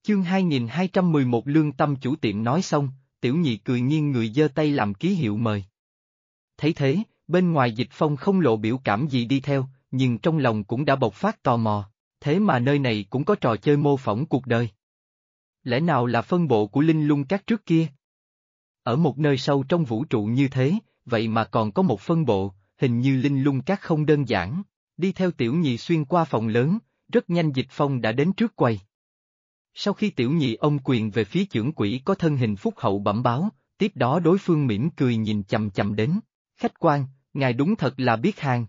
Chương 2211 Lương Tâm chủ tiệm nói xong, Tiểu Nhị cười nghiêng người giơ tay làm ký hiệu mời. Thấy thế, bên ngoài Dịch Phong không lộ biểu cảm gì đi theo, nhưng trong lòng cũng đã bộc phát tò mò, thế mà nơi này cũng có trò chơi mô phỏng cuộc đời. Lẽ nào là phân bộ của Linh Lung Các trước kia? Ở một nơi sâu trong vũ trụ như thế, vậy mà còn có một phân bộ, hình như Linh Lung Các không đơn giản. Đi theo Tiểu Nhị xuyên qua phòng lớn, rất nhanh Dịch Phong đã đến trước quầy. Sau khi Tiểu Nhị ôm quyền về phía chưởng quỹ có thân hình phúc hậu bẩm báo, tiếp đó đối phương mỉm cười nhìn chằm chằm đến. Khách quan, ngài đúng thật là biết hàng.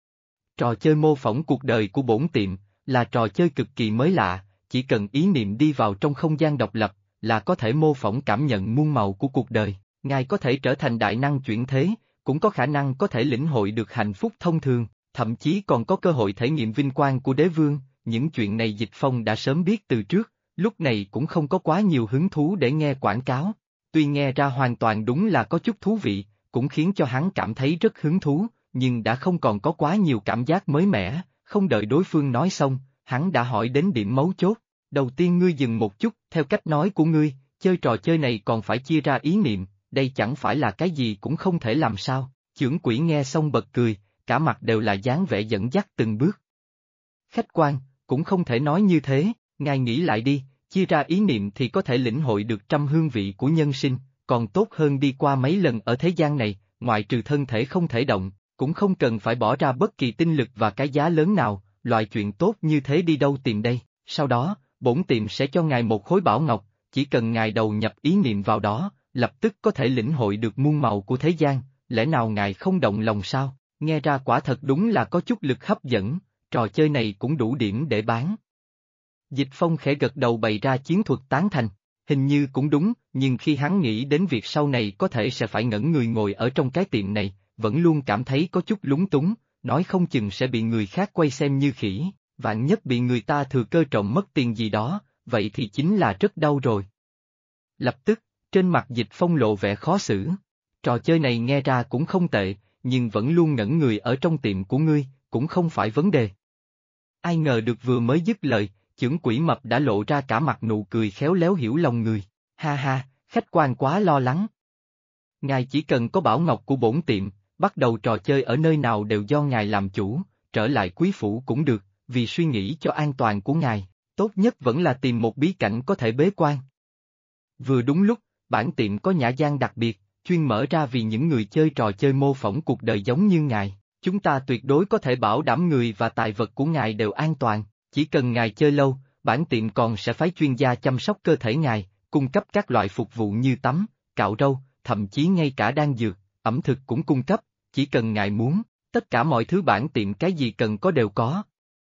Trò chơi mô phỏng cuộc đời của bổn tiệm, là trò chơi cực kỳ mới lạ, chỉ cần ý niệm đi vào trong không gian độc lập, là có thể mô phỏng cảm nhận muôn màu của cuộc đời. Ngài có thể trở thành đại năng chuyển thế, cũng có khả năng có thể lĩnh hội được hạnh phúc thông thường, thậm chí còn có cơ hội thể nghiệm vinh quang của đế vương. Những chuyện này Dịch Phong đã sớm biết từ trước, lúc này cũng không có quá nhiều hứng thú để nghe quảng cáo. Tuy nghe ra hoàn toàn đúng là có chút thú vị, cũng khiến cho hắn cảm thấy rất hứng thú, nhưng đã không còn có quá nhiều cảm giác mới mẻ. Không đợi đối phương nói xong, hắn đã hỏi đến điểm mấu chốt. Đầu tiên ngươi dừng một chút, theo cách nói của ngươi, chơi trò chơi này còn phải chia ra ý niệm, đây chẳng phải là cái gì cũng không thể làm sao. Chưởng quỹ nghe xong bật cười, cả mặt đều là dáng vẻ dẫn dắt từng bước. Khách quan, cũng không thể nói như thế, ngài nghĩ lại đi, chia ra ý niệm thì có thể lĩnh hội được trăm hương vị của nhân sinh, còn tốt hơn đi qua mấy lần ở thế gian này, ngoại trừ thân thể không thể động, cũng không cần phải bỏ ra bất kỳ tinh lực và cái giá lớn nào, loại chuyện tốt như thế đi đâu tìm đây. Sau đó, bổn tiệm sẽ cho ngài một khối bảo ngọc, chỉ cần ngài đầu nhập ý niệm vào đó, lập tức có thể lĩnh hội được muôn màu của thế gian, lẽ nào ngài không động lòng sao? Nghe ra quả thật đúng là có chút lực hấp dẫn, trò chơi này cũng đủ điểm để bán. Dịch Phong khẽ gật đầu bày ra chiến thuật tán thành, hình như cũng đúng, nhưng khi hắn nghĩ đến việc sau này có thể sẽ phải ngẩn người ngồi ở trong cái tiệm này, vẫn luôn cảm thấy có chút lúng túng, nói không chừng sẽ bị người khác quay xem như khỉ, vạn nhất bị người ta thừa cơ trộm mất tiền gì đó, vậy thì chính là rất đau rồi. Lập tức, trên mặt Dịch Phong lộ vẻ khó xử. Trò chơi này nghe ra cũng không tệ, nhưng vẫn luôn ngẩn người ở trong tiệm của ngươi, cũng không phải vấn đề. Ai ngờ được vừa mới dứt lời, chưởng quỹ mập đã lộ ra cả mặt nụ cười khéo léo hiểu lòng người. Ha ha, khách quan quá lo lắng. Ngài chỉ cần có bảo ngọc của bổn tiệm, bắt đầu trò chơi ở nơi nào đều do ngài làm chủ, trở lại quý phủ cũng được, vì suy nghĩ cho an toàn của ngài, tốt nhất vẫn là tìm một bí cảnh có thể bế quan. Vừa đúng lúc, bản tiệm có nhã gian đặc biệt, chuyên mở ra vì những người chơi trò chơi mô phỏng cuộc đời giống như ngài. Chúng ta tuyệt đối có thể bảo đảm người và tài vật của ngài đều an toàn, chỉ cần ngài chơi lâu, bản tiệm còn sẽ phái chuyên gia chăm sóc cơ thể ngài, cung cấp các loại phục vụ như tắm, cạo râu, thậm chí ngay cả đan dược, ẩm thực cũng cung cấp, chỉ cần ngài muốn, tất cả mọi thứ bản tiệm cái gì cần có đều có.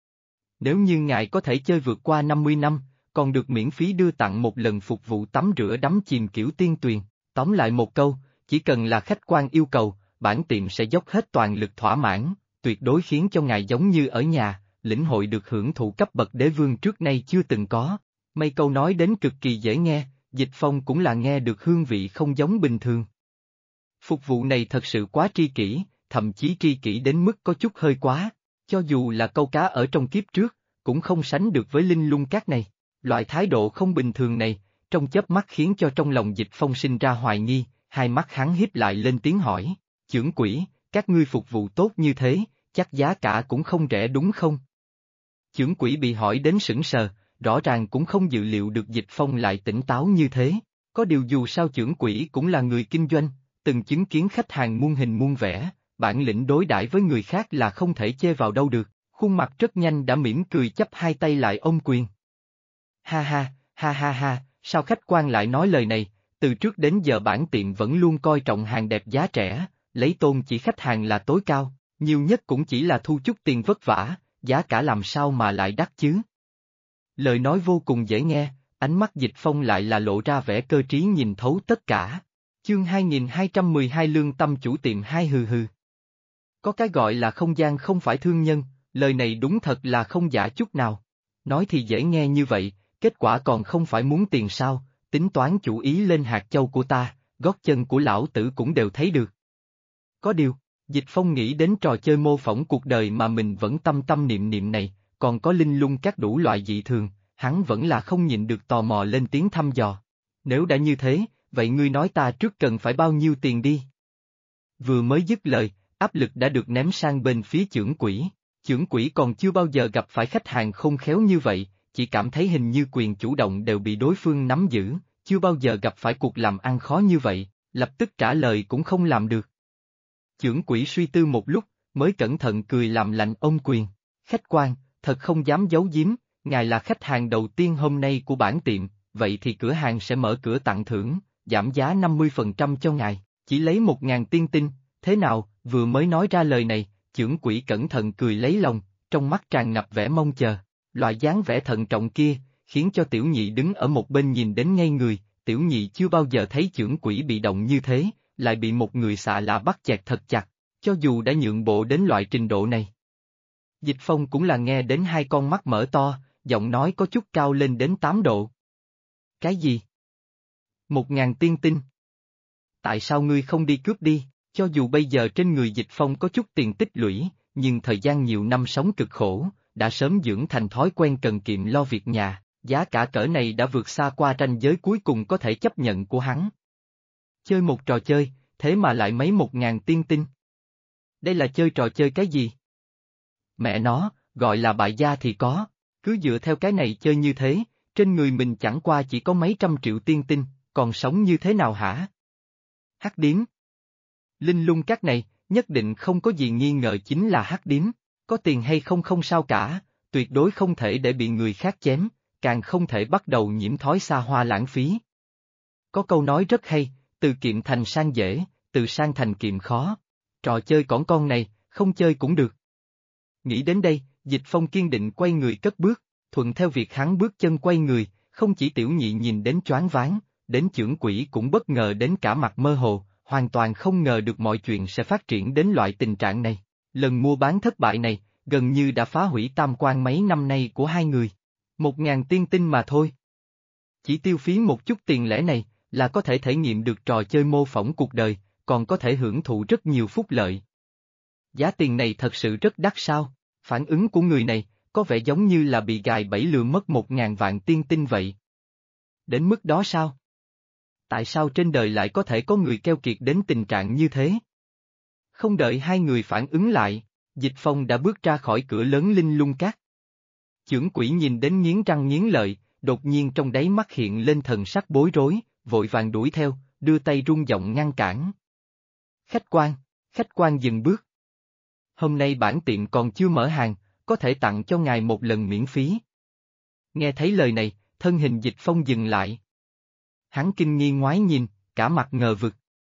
Nếu như ngài có thể chơi vượt qua 50 năm, còn được miễn phí đưa tặng một lần phục vụ tắm rửa đắm chìm kiểu tiên tuyền. Tóm lại một câu, chỉ cần là khách quan yêu cầu, bản tiệm sẽ dốc hết toàn lực thỏa mãn, tuyệt đối khiến cho ngài giống như ở nhà, lĩnh hội được hưởng thụ cấp bậc đế vương trước nay chưa từng có. Mấy câu nói đến cực kỳ dễ nghe, Dịch Phong cũng là nghe được hương vị không giống bình thường. Phục vụ này thật sự quá tri kỷ, thậm chí tri kỷ đến mức có chút hơi quá, cho dù là câu cá ở trong kiếp trước, cũng không sánh được với Linh Lung Các này. Loại thái độ không bình thường này, trong chớp mắt khiến cho trong lòng Dịch Phong sinh ra hoài nghi, hai mắt hắn híp lại lên tiếng hỏi, chưởng quỹ, các ngươi phục vụ tốt như thế, chắc giá cả cũng không rẻ đúng không? Chưởng quỹ bị hỏi đến sững sờ, rõ ràng cũng không dự liệu được Dịch Phong lại tỉnh táo như thế, có điều dù sao chưởng quỹ cũng là người kinh doanh, từng chứng kiến khách hàng muôn hình muôn vẻ, bản lĩnh đối đãi với người khác là không thể chê vào đâu được, khuôn mặt rất nhanh đã mỉm cười chắp hai tay lại ôm quyền. Ha ha, ha ha ha, sao khách quan lại nói lời này, từ trước đến giờ bản tiệm vẫn luôn coi trọng hàng đẹp giá rẻ, lấy tôn chỉ khách hàng là tối cao, nhiều nhất cũng chỉ là thu chút tiền vất vả, giá cả làm sao mà lại đắt chứ. Lời nói vô cùng dễ nghe, ánh mắt Dịch Phong lại là lộ ra vẻ cơ trí nhìn thấu tất cả. Chương 2212 Lương Tâm chủ tiệm hai hừ hừ. Có cái gọi là không gian không phải thương nhân, lời này đúng thật là không giả chút nào. Nói thì dễ nghe như vậy, kết quả còn không phải muốn tiền sao, tính toán chủ ý lên hạt châu của ta, gót chân của lão tử cũng đều thấy được. Có điều, Dịch Phong nghĩ đến trò chơi mô phỏng cuộc đời mà mình vẫn tâm tâm niệm niệm này, còn có Linh Lung Các đủ loại dị thường, hắn vẫn là không nhịn được tò mò lên tiếng thăm dò. Nếu đã như thế, vậy ngươi nói ta trước cần phải bao nhiêu tiền đi? Vừa mới dứt lời, áp lực đã được ném sang bên phía chưởng quỹ. Chưởng quỹ còn chưa bao giờ gặp phải khách hàng khôn khéo như vậy, chỉ cảm thấy hình như quyền chủ động đều bị đối phương nắm giữ, chưa bao giờ gặp phải cuộc làm ăn khó như vậy, lập tức trả lời cũng không làm được. Chưởng quỹ suy tư một lúc, mới cẩn thận cười làm lạnh ôm quyền. Khách quan, thật không dám giấu giếm, ngài là khách hàng đầu tiên hôm nay của bản tiệm, vậy thì cửa hàng sẽ mở cửa tặng thưởng, giảm giá 50% cho ngài, chỉ lấy 1.000 tiên tinh, thế nào? Vừa mới nói ra lời này, chưởng quỹ cẩn thận cười lấy lòng, trong mắt tràn ngập vẻ mong chờ. Loại dáng vẻ thận trọng kia, khiến cho tiểu nhị đứng ở một bên nhìn đến ngây người, tiểu nhị chưa bao giờ thấy chưởng quỹ bị động như thế, lại bị một người xạ lạ bắt chẹt thật chặt, cho dù đã nhượng bộ đến loại trình độ này. Dịch Phong cũng là nghe đến hai con mắt mở to, giọng nói có chút cao lên đến 8 độ. Cái gì? 1.000 tiên tinh. Tại sao ngươi không đi cướp đi? Cho dù bây giờ trên người Dịch Phong có chút tiền tích lũy, nhưng thời gian nhiều năm sống cực khổ, đã sớm dưỡng thành thói quen cần kiệm lo việc nhà, giá cả cỡ này đã vượt xa qua ranh giới cuối cùng có thể chấp nhận của hắn. Chơi một trò chơi, thế mà lại mấy 1.000 tiên tinh. Đây là chơi trò chơi cái gì? Mẹ nó, gọi là bại gia thì có, cứ dựa theo cái này chơi như thế, trên người mình chẳng qua chỉ có mấy trăm triệu tiên tinh, còn sống như thế nào hả? Hắc điếm. Linh lung các này, nhất định không có gì nghi ngờ chính là hắc điếm, có tiền hay không không sao cả, tuyệt đối không thể để bị người khác chém, càng không thể bắt đầu nhiễm thói xa hoa lãng phí. Có câu nói rất hay, từ kiệm thành sang dễ, từ sang thành kiệm khó. Trò chơi cỏn con này, không chơi cũng được. Nghĩ đến đây, Dịch Phong kiên định quay người cất bước, thuận theo việc hắn bước chân quay người, không chỉ tiểu nhị nhìn đến choáng váng, đến chưởng quỹ cũng bất ngờ đến cả mặt mơ hồ, hoàn toàn không ngờ được mọi chuyện sẽ phát triển đến loại tình trạng này. Lần mua bán thất bại này, gần như đã phá hủy tam quan mấy năm nay của hai người. 1.000 tiên tinh mà thôi. Chỉ tiêu phí một chút tiền lẻ này, là có thể thể nghiệm được trò chơi mô phỏng cuộc đời, còn có thể hưởng thụ rất nhiều phúc lợi. Giá tiền này thật sự rất đắt sao? Phản ứng của người này, có vẻ giống như là bị gài bẫy lừa mất 1.000 vạn tiên tinh vậy. Đến mức đó sao? Tại sao trên đời lại có thể có người keo kiệt đến tình trạng như thế? Không đợi hai người phản ứng lại, Dịch Phong đã bước ra khỏi cửa lớn linh lung cát. Chưởng quỹ nhìn đến nghiến răng nghiến lợi, đột nhiên trong đáy mắt hiện lên thần sắc bối rối, vội vàng đuổi theo, đưa tay rung giọng ngăn cản. Khách quan dừng bước. Hôm nay bản tiệm còn chưa mở hàng, có thể tặng cho ngài một lần miễn phí. Nghe thấy lời này, thân hình Dịch Phong dừng lại. Hắn kinh nghi ngoái nhìn, cả mặt ngờ vực.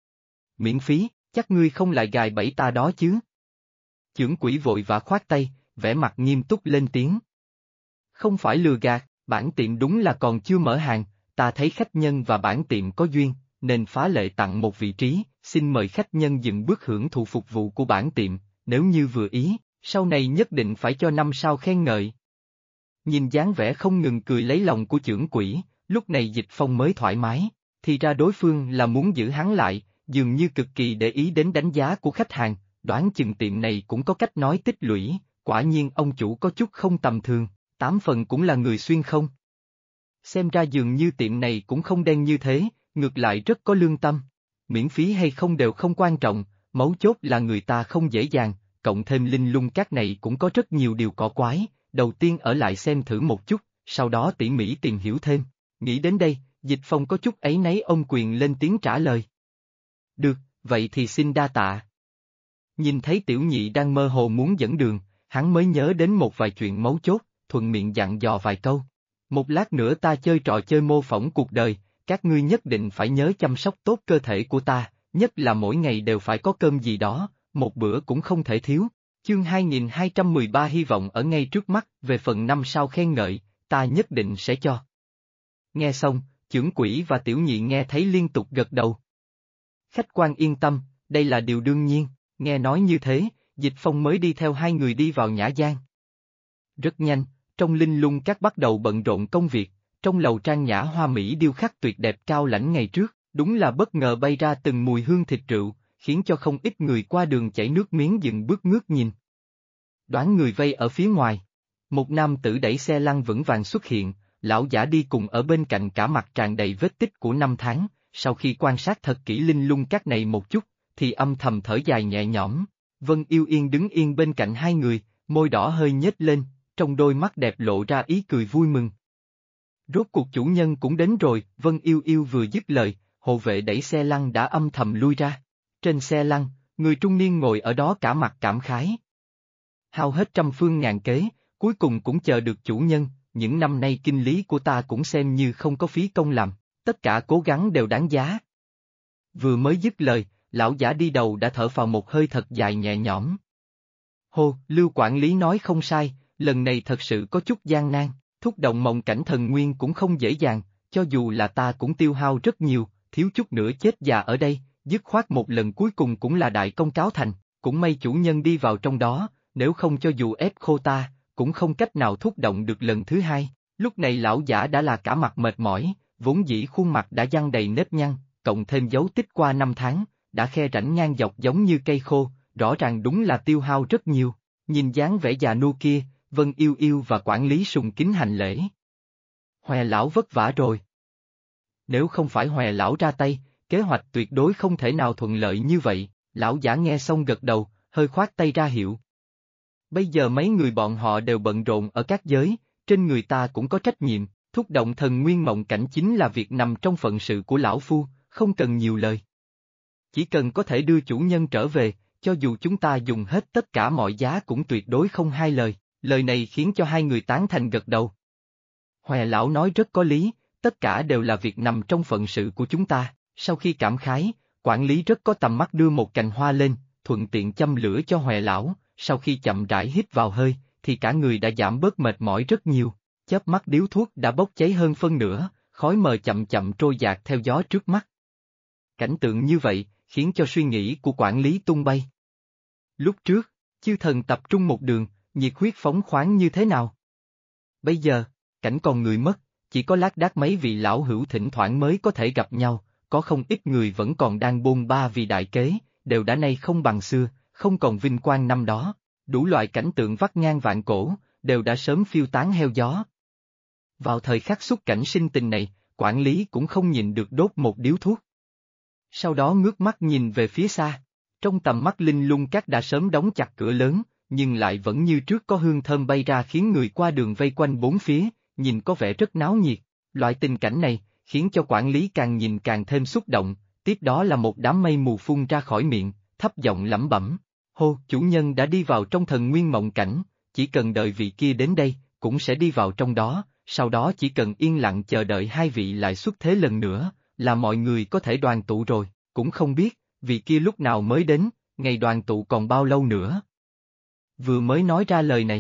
Miễn phí, chắc ngươi không lại gài bẫy ta đó chứ? Chưởng quỹ vội vã khoát tay, vẻ mặt nghiêm túc lên tiếng. Không phải lừa gạt, bản tiệm đúng là còn chưa mở hàng, ta thấy khách nhân và bản tiệm có duyên, nên phá lệ tặng một vị trí, xin mời khách nhân dừng bước hưởng thụ phục vụ của bản tiệm, nếu như vừa ý, sau này nhất định phải cho 5 sao khen ngợi. Nhìn dáng vẻ không ngừng cười lấy lòng của chưởng quỹ, lúc này Dịch Phong mới thoải mái, thì ra đối phương là muốn giữ hắn lại, dường như cực kỳ để ý đến đánh giá của khách hàng, đoán chừng tiệm này cũng có cách nói tích lũy, quả nhiên ông chủ có chút không tầm thường, 8 phần cũng là người xuyên không. Xem ra dường như tiệm này cũng không đen như thế, ngược lại rất có lương tâm. Miễn phí hay không đều không quan trọng, mấu chốt là người ta không dễ dàng, cộng thêm linh lung các này cũng có rất nhiều điều cỏ quái, đầu tiên ở lại xem thử một chút, sau đó tỉ mỉ tìm hiểu thêm. Nghĩ đến đây, Dịch Phong có chút áy náy ôm quyền lên tiếng trả lời. Được, vậy thì xin đa tạ. Nhìn thấy tiểu nhị đang mơ hồ muốn dẫn đường, hắn mới nhớ đến một vài chuyện mấu chốt, thuận miệng dặn dò vài câu. Một lát nữa ta chơi trò chơi mô phỏng cuộc đời, các ngươi nhất định phải nhớ chăm sóc tốt cơ thể của ta, nhất là mỗi ngày đều phải có cơm gì đó, một bữa cũng không thể thiếu. Chương 2213 hy vọng ở ngay trước mắt, về phần 5 sao khen ngợi, ta nhất định sẽ cho. Nghe xong, chưởng quỹ và tiểu nhị nghe thấy liên tục gật đầu. Khách quan yên tâm, đây là điều đương nhiên, nghe nói như thế, Dịch Phong mới đi theo hai người đi vào nhã gian. Rất nhanh, trong linh lung các bắt đầu bận rộn công việc, trong lầu trang nhã hoa mỹ điêu khắc tuyệt đẹp cao lãnh ngày trước, đúng là bất ngờ bay ra từng mùi hương thịt rượu, khiến cho không ít người qua đường chảy nước miếng dừng bước ngước nhìn. Đoán người vây ở phía ngoài. Một nam tử đẩy xe lăn vững vàng xuất hiện, lão giả đi cùng ở bên cạnh cả mặt tràn đầy vết tích của năm tháng, sau khi quan sát thật kỹ linh lung các này một chút, thì âm thầm thở dài nhẹ nhõm. Vân Yêu Yên đứng yên bên cạnh hai người, môi đỏ hơi nhếch lên, trong đôi mắt đẹp lộ ra ý cười vui mừng. Rốt cuộc chủ nhân cũng đến rồi, Vân Yêu Yêu vừa dứt lời, hộ vệ đẩy xe lăn đã âm thầm lui ra. Trên xe lăn, người trung niên ngồi ở đó cả mặt cảm khái. Hao hết trăm phương ngàn kế, cuối cùng cũng chờ được chủ nhân, những năm nay kinh lý của ta cũng xem như không có phí công làm, tất cả cố gắng đều đáng giá. Vừa mới dứt lời, lão giả đi đầu đã thở phào một hơi thật dài nhẹ nhõm. Hô, Lưu quản lý nói không sai, lần này thật sự có chút gian nan, thúc động mộng cảnh thần nguyên cũng không dễ dàng, cho dù là ta cũng tiêu hao rất nhiều, thiếu chút nữa chết già ở đây, dứt khoát một lần cuối cùng cũng là đại công cáo thành, cũng may chủ nhân đi vào trong đó, nếu không cho dù ép khô ta, cũng không cách nào thúc động được lần thứ hai. Lúc này lão giả đã là cả mặt mệt mỏi, vốn dĩ khuôn mặt đã giăng đầy nếp nhăn, cộng thêm dấu tích qua năm tháng, đã khe rãnh ngang dọc giống như cây khô, rõ ràng đúng là tiêu hao rất nhiều. Nhìn dáng vẻ già nua kia, Vân Yêu Yêu và quản lý sùng kính hành lễ. Hòe lão vất vả rồi. Nếu không phải Hòe lão ra tay, kế hoạch tuyệt đối không thể nào thuận lợi như vậy, lão giả nghe xong gật đầu, hơi khoát tay ra hiệu. Bây giờ mấy người bọn họ đều bận rộn ở các giới, trên người ta cũng có trách nhiệm, thúc động thần nguyên mộng cảnh chính là việc nằm trong phận sự của lão phu, không cần nhiều lời. Chỉ cần có thể đưa chủ nhân trở về, cho dù chúng ta dùng hết tất cả mọi giá cũng tuyệt đối không hai lời này khiến cho hai người tán thành gật đầu. Hòe lão nói rất có lý, tất cả đều là việc nằm trong phận sự của chúng ta, sau khi cảm khái, quản lý rất có tầm mắt đưa một cành hoa lên, thuận tiện châm lửa cho Hòe lão, sau khi chậm rãi hít vào hơi, thì cả người đã giảm bớt mệt mỏi rất nhiều, chớp mắt điếu thuốc đã bốc cháy hơn phân nửa, khói mờ chậm chậm trôi dạt theo gió trước mắt. Cảnh tượng như vậy, khiến cho suy nghĩ của quản lý tung bay. Lúc trước, chư thần tập trung một đường, nhiệt huyết phóng khoáng như thế nào? Bây giờ, cảnh còn người mất, chỉ có lác đác mấy vị lão hữu thỉnh thoảng mới có thể gặp nhau, có không ít người vẫn còn đang bôn ba vì đại kế, đều đã nay không bằng xưa, không còn vinh quang năm đó, đủ loại cảnh tượng vắt ngang vạn cổ, đều đã sớm phiêu tán heo gió. Vào thời khắc xúc cảnh sinh tình này, quản lý cũng không nhìn được đốt một điếu thuốc. Sau đó ngước mắt nhìn về phía xa, trong tầm mắt linh lung các đã sớm đóng chặt cửa lớn, nhưng lại vẫn như trước có hương thơm bay ra khiến người qua đường vây quanh bốn phía, nhìn có vẻ rất náo nhiệt. Loại tình cảnh này, khiến cho quản lý càng nhìn càng thêm xúc động, tiếp đó là một đám mây mù phun ra khỏi miệng, thấp giọng lẩm bẩm. Hô, chủ nhân đã đi vào trong thần nguyên mộng cảnh, chỉ cần đợi vị kia đến đây, cũng sẽ đi vào trong đó, sau đó chỉ cần yên lặng chờ đợi hai vị lại xuất thế lần nữa, là mọi người có thể đoàn tụ rồi, cũng không biết, vị kia lúc nào mới đến, ngày đoàn tụ còn bao lâu nữa. Vừa mới nói ra lời này.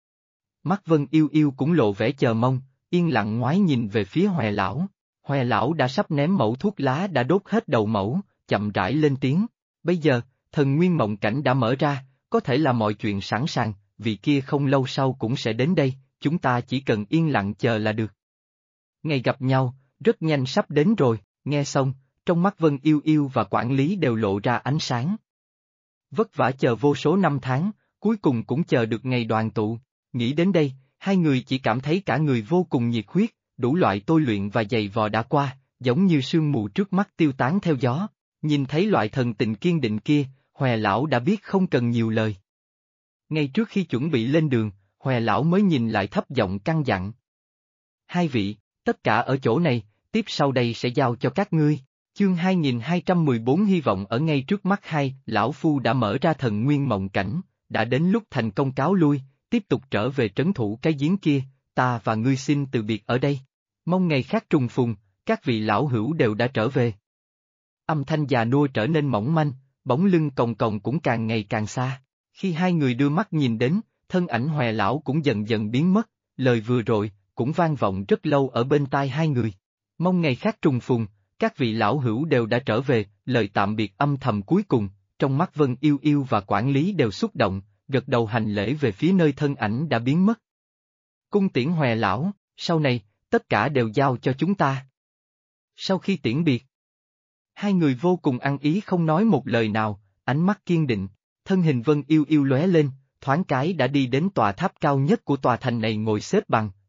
Mắt Vân Yêu Yêu cũng lộ vẻ chờ mong, yên lặng ngoái nhìn về phía Hòe lão. Hòe lão đã sắp ném mẩu thuốc lá đã đốt hết đầu mẩu, chậm rãi lên tiếng. Bây giờ, thần nguyên mộng cảnh đã mở ra, có thể là mọi chuyện sẵn sàng, vị kia không lâu sau cũng sẽ đến đây, chúng ta chỉ cần yên lặng chờ là được. Ngày gặp nhau, rất nhanh sắp đến rồi, nghe xong, trong mắt Vân Yêu Yêu và quản lý đều lộ ra ánh sáng. Vất vả chờ vô số năm tháng, cuối cùng cũng chờ được ngày đoàn tụ, nghĩ đến đây, hai người chỉ cảm thấy cả người vô cùng nhiệt huyết, đủ loại tôi luyện và dày vò đã qua, giống như sương mù trước mắt tiêu tán theo gió, nhìn thấy loại thần tình kiên định kia, Hòe lão đã biết không cần nhiều lời. Ngay trước khi chuẩn bị lên đường, Hòe lão mới nhìn lại thấp giọng căn dặn. Hai vị, tất cả ở chỗ này, tiếp sau đây sẽ giao cho các ngươi. Chương 2214 hy vọng ở ngay trước mắt hai, lão phu đã mở ra thần nguyên mộng cảnh, đã đến lúc thành công cáo lui, tiếp tục trở về trấn thủ cái giếng kia, ta và ngươi xin từ biệt ở đây. Mong ngày khác trùng phùng, các vị lão hữu đều đã trở về. Âm thanh già nua trở nên mỏng manh, bóng lưng còng còng cũng càng ngày càng xa. Khi hai người đưa mắt nhìn đến, thân ảnh Hòe lão cũng dần dần biến mất, lời vừa rồi, cũng vang vọng rất lâu ở bên tai hai người. Mong ngày khác trùng phùng, các vị lão hữu đều đã trở về, lời tạm biệt âm thầm cuối cùng, trong mắt Vân Yêu Yêu và quản lý đều xúc động, gật đầu hành lễ về phía nơi thân ảnh đã biến mất. Cung tiễn Hòe lão, sau này, tất cả đều giao cho chúng ta. Sau khi tiễn biệt, hai người vô cùng ăn ý không nói một lời nào, ánh mắt kiên định, thân hình Vân Yêu Yêu lóe lên, thoáng cái đã đi đến tòa tháp cao nhất của tòa thành này ngồi xếp bằng,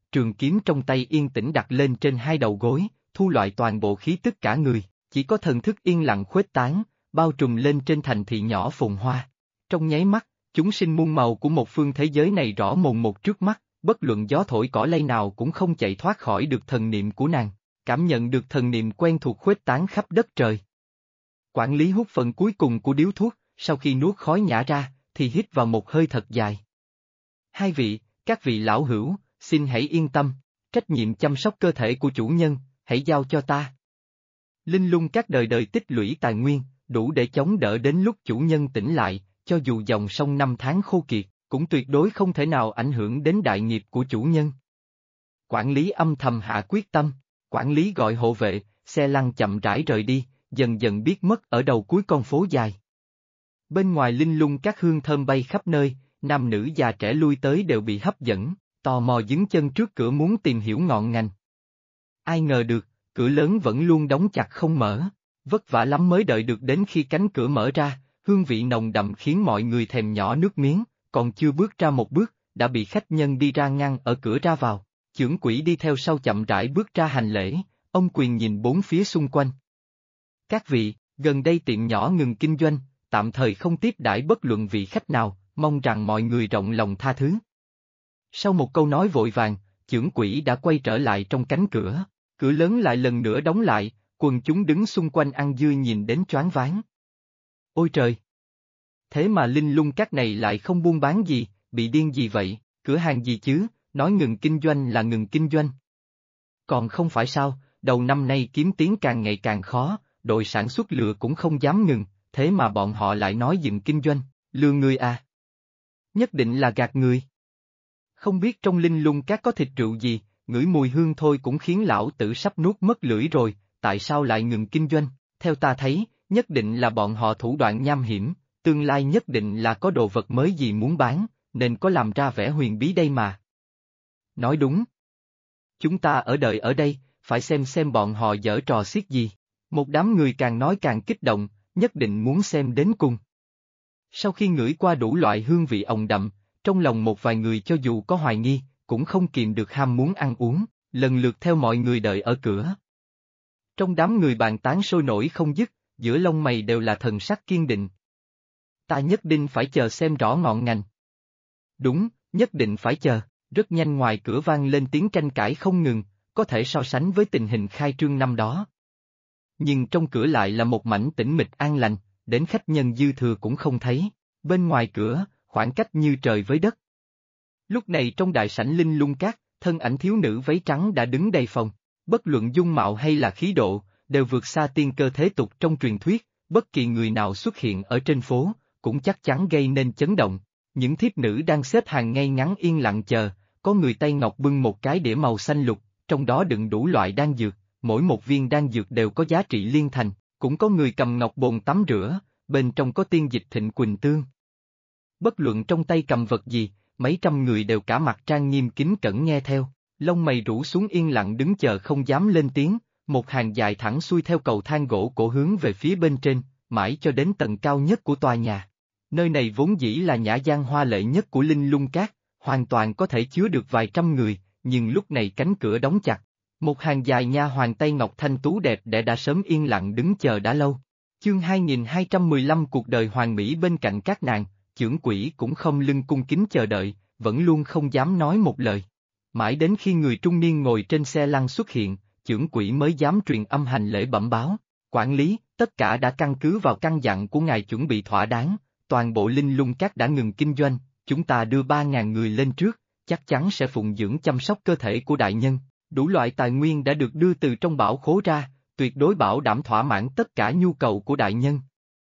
trường kiếm trong tay yên tĩnh đặt lên trên hai đầu gối, thu loại toàn bộ khí tức cả người, chỉ có thần thức yên lặng khuếch tán, bao trùm lên trên thành thị nhỏ phồn hoa. Trong nháy mắt, chúng sinh muôn màu của một phương thế giới này rõ mồn một trước mắt, bất luận gió thổi cỏ lay nào cũng không chạy thoát khỏi được thần niệm của nàng, cảm nhận được thần niệm quen thuộc khuếch tán khắp đất trời. Quản lý hút phần cuối cùng của điếu thuốc, sau khi nuốt khói nhả ra, thì hít vào một hơi thật dài. Hai vị, các vị lão hữu, xin hãy yên tâm, trách nhiệm chăm sóc cơ thể của chủ nhân, hãy giao cho ta. Linh lung các đời đời tích lũy tài nguyên, đủ để chống đỡ đến lúc chủ nhân tỉnh lại, cho dù dòng sông năm tháng khô kiệt, cũng tuyệt đối không thể nào ảnh hưởng đến đại nghiệp của chủ nhân. Quản lý âm thầm hạ quyết tâm, quản lý gọi hộ vệ, xe lăn chậm rãi rời đi, dần dần biết mất ở đầu cuối con phố dài. Bên ngoài linh lung các hương thơm bay khắp nơi, nam nữ già trẻ lui tới đều bị hấp dẫn, tò mò dứng chân trước cửa muốn tìm hiểu ngọn ngành. Ai ngờ được, cửa lớn vẫn luôn đóng chặt không mở, vất vả lắm mới đợi được đến khi cánh cửa mở ra, hương vị nồng đậm khiến mọi người thèm nhỏ nước miếng, còn chưa bước ra một bước, đã bị khách nhân đi ra ngăn ở cửa ra vào. Chưởng quỷ đi theo sau chậm rãi bước ra hành lễ, ông Quyền nhìn bốn phía xung quanh. Các vị, gần đây tiệm nhỏ ngừng kinh doanh, tạm thời không tiếp đãi bất luận vị khách nào, mong rằng mọi người rộng lòng tha thứ. Sau một câu nói vội vàng, chưởng quỷ đã quay trở lại trong cánh cửa, cửa lớn lại lần nữa đóng lại, quần chúng đứng xung quanh ăn dưa nhìn đến choáng váng. Ôi trời! Thế mà linh lung các này lại không buôn bán gì, bị điên gì vậy, cửa hàng gì chứ, nói ngừng kinh doanh là ngừng kinh doanh. Còn không phải sao, đầu năm nay kiếm tiếng càng ngày càng khó, đội sản xuất lừa cũng không dám ngừng, thế mà bọn họ lại nói dừng kinh doanh, lừa người à? Nhất định là gạt người. Không biết trong linh lung các có thịt rượu gì, ngửi mùi hương thôi cũng khiến lão tử sắp nuốt mất lưỡi rồi, tại sao lại ngừng kinh doanh? Theo ta thấy, nhất định là bọn họ thủ đoạn nham hiểm, tương lai nhất định là có đồ vật mới gì muốn bán, nên có làm ra vẻ huyền bí đây mà. Nói đúng. Chúng ta ở đợi ở đây, phải xem bọn họ giở trò xiết gì. Một đám người càng nói càng kích động, nhất định muốn xem đến cùng. Sau khi ngửi qua đủ loại hương vị ồng đậm, trong lòng một vài người cho dù có hoài nghi, cũng không kìm được ham muốn ăn uống, lần lượt theo mọi người đợi ở cửa. Trong đám người bàn tán sôi nổi không dứt, giữa lông mày đều là thần sắc kiên định. Ta nhất định phải chờ xem rõ ngọn ngành. Đúng, nhất định phải chờ. Rất nhanh ngoài cửa vang lên tiếng tranh cãi không ngừng, có thể so sánh với tình hình khai trương năm đó. Nhưng trong cửa lại là một mảnh tĩnh mịch an lành, đến khách nhân dư thừa cũng không thấy, bên ngoài cửa, khoảng cách như trời với đất. Lúc này trong đại sảnh linh lung cát, thân ảnh thiếu nữ váy trắng đã đứng đầy phòng, bất luận dung mạo hay là khí độ, đều vượt xa tiên cơ thế tục trong truyền thuyết, bất kỳ người nào xuất hiện ở trên phố, cũng chắc chắn gây nên chấn động. Những thiếp nữ đang xếp hàng ngay ngắn yên lặng chờ, có người tay ngọc bưng một cái đĩa màu xanh lục, trong đó đựng đủ loại đan dược, mỗi một viên đan dược đều có giá trị liên thành, cũng có người cầm ngọc bồn tắm rửa, bên trong có tiên dịch thịnh quỳnh tương. Bất luận trong tay cầm vật gì, mấy trăm người đều cả mặt trang nghiêm kính cẩn nghe theo, lông mày rũ xuống yên lặng đứng chờ không dám lên tiếng, một hàng dài thẳng xuôi theo cầu thang gỗ cổ hướng về phía bên trên, mãi cho đến tầng cao nhất của tòa nhà. Nơi này vốn dĩ là nhã gian hoa lệ nhất của linh lung cát, hoàn toàn có thể chứa được vài trăm người, nhưng lúc này cánh cửa đóng chặt. Một hàng dài nha hoàn tay ngọc thanh tú đẹp đẽ đã sớm yên lặng đứng chờ đã lâu. Chương 2215 cuộc đời hoàn mỹ bên cạnh các nàng, chưởng quỷ cũng không lưng cung kính chờ đợi, vẫn luôn không dám nói một lời. Mãi đến khi người trung niên ngồi trên xe lăn xuất hiện, chưởng quỷ mới dám truyền âm hành lễ bẩm báo. Quản lý, tất cả đã căn cứ vào căn dặn của ngài chuẩn bị thỏa đáng, toàn bộ linh lung cát đã ngừng kinh doanh, chúng ta đưa 3.000 người lên trước, chắc chắn sẽ phụng dưỡng chăm sóc cơ thể của đại nhân. Đủ loại tài nguyên đã được đưa từ trong bảo khố ra, tuyệt đối bảo đảm thỏa mãn tất cả nhu cầu của đại nhân.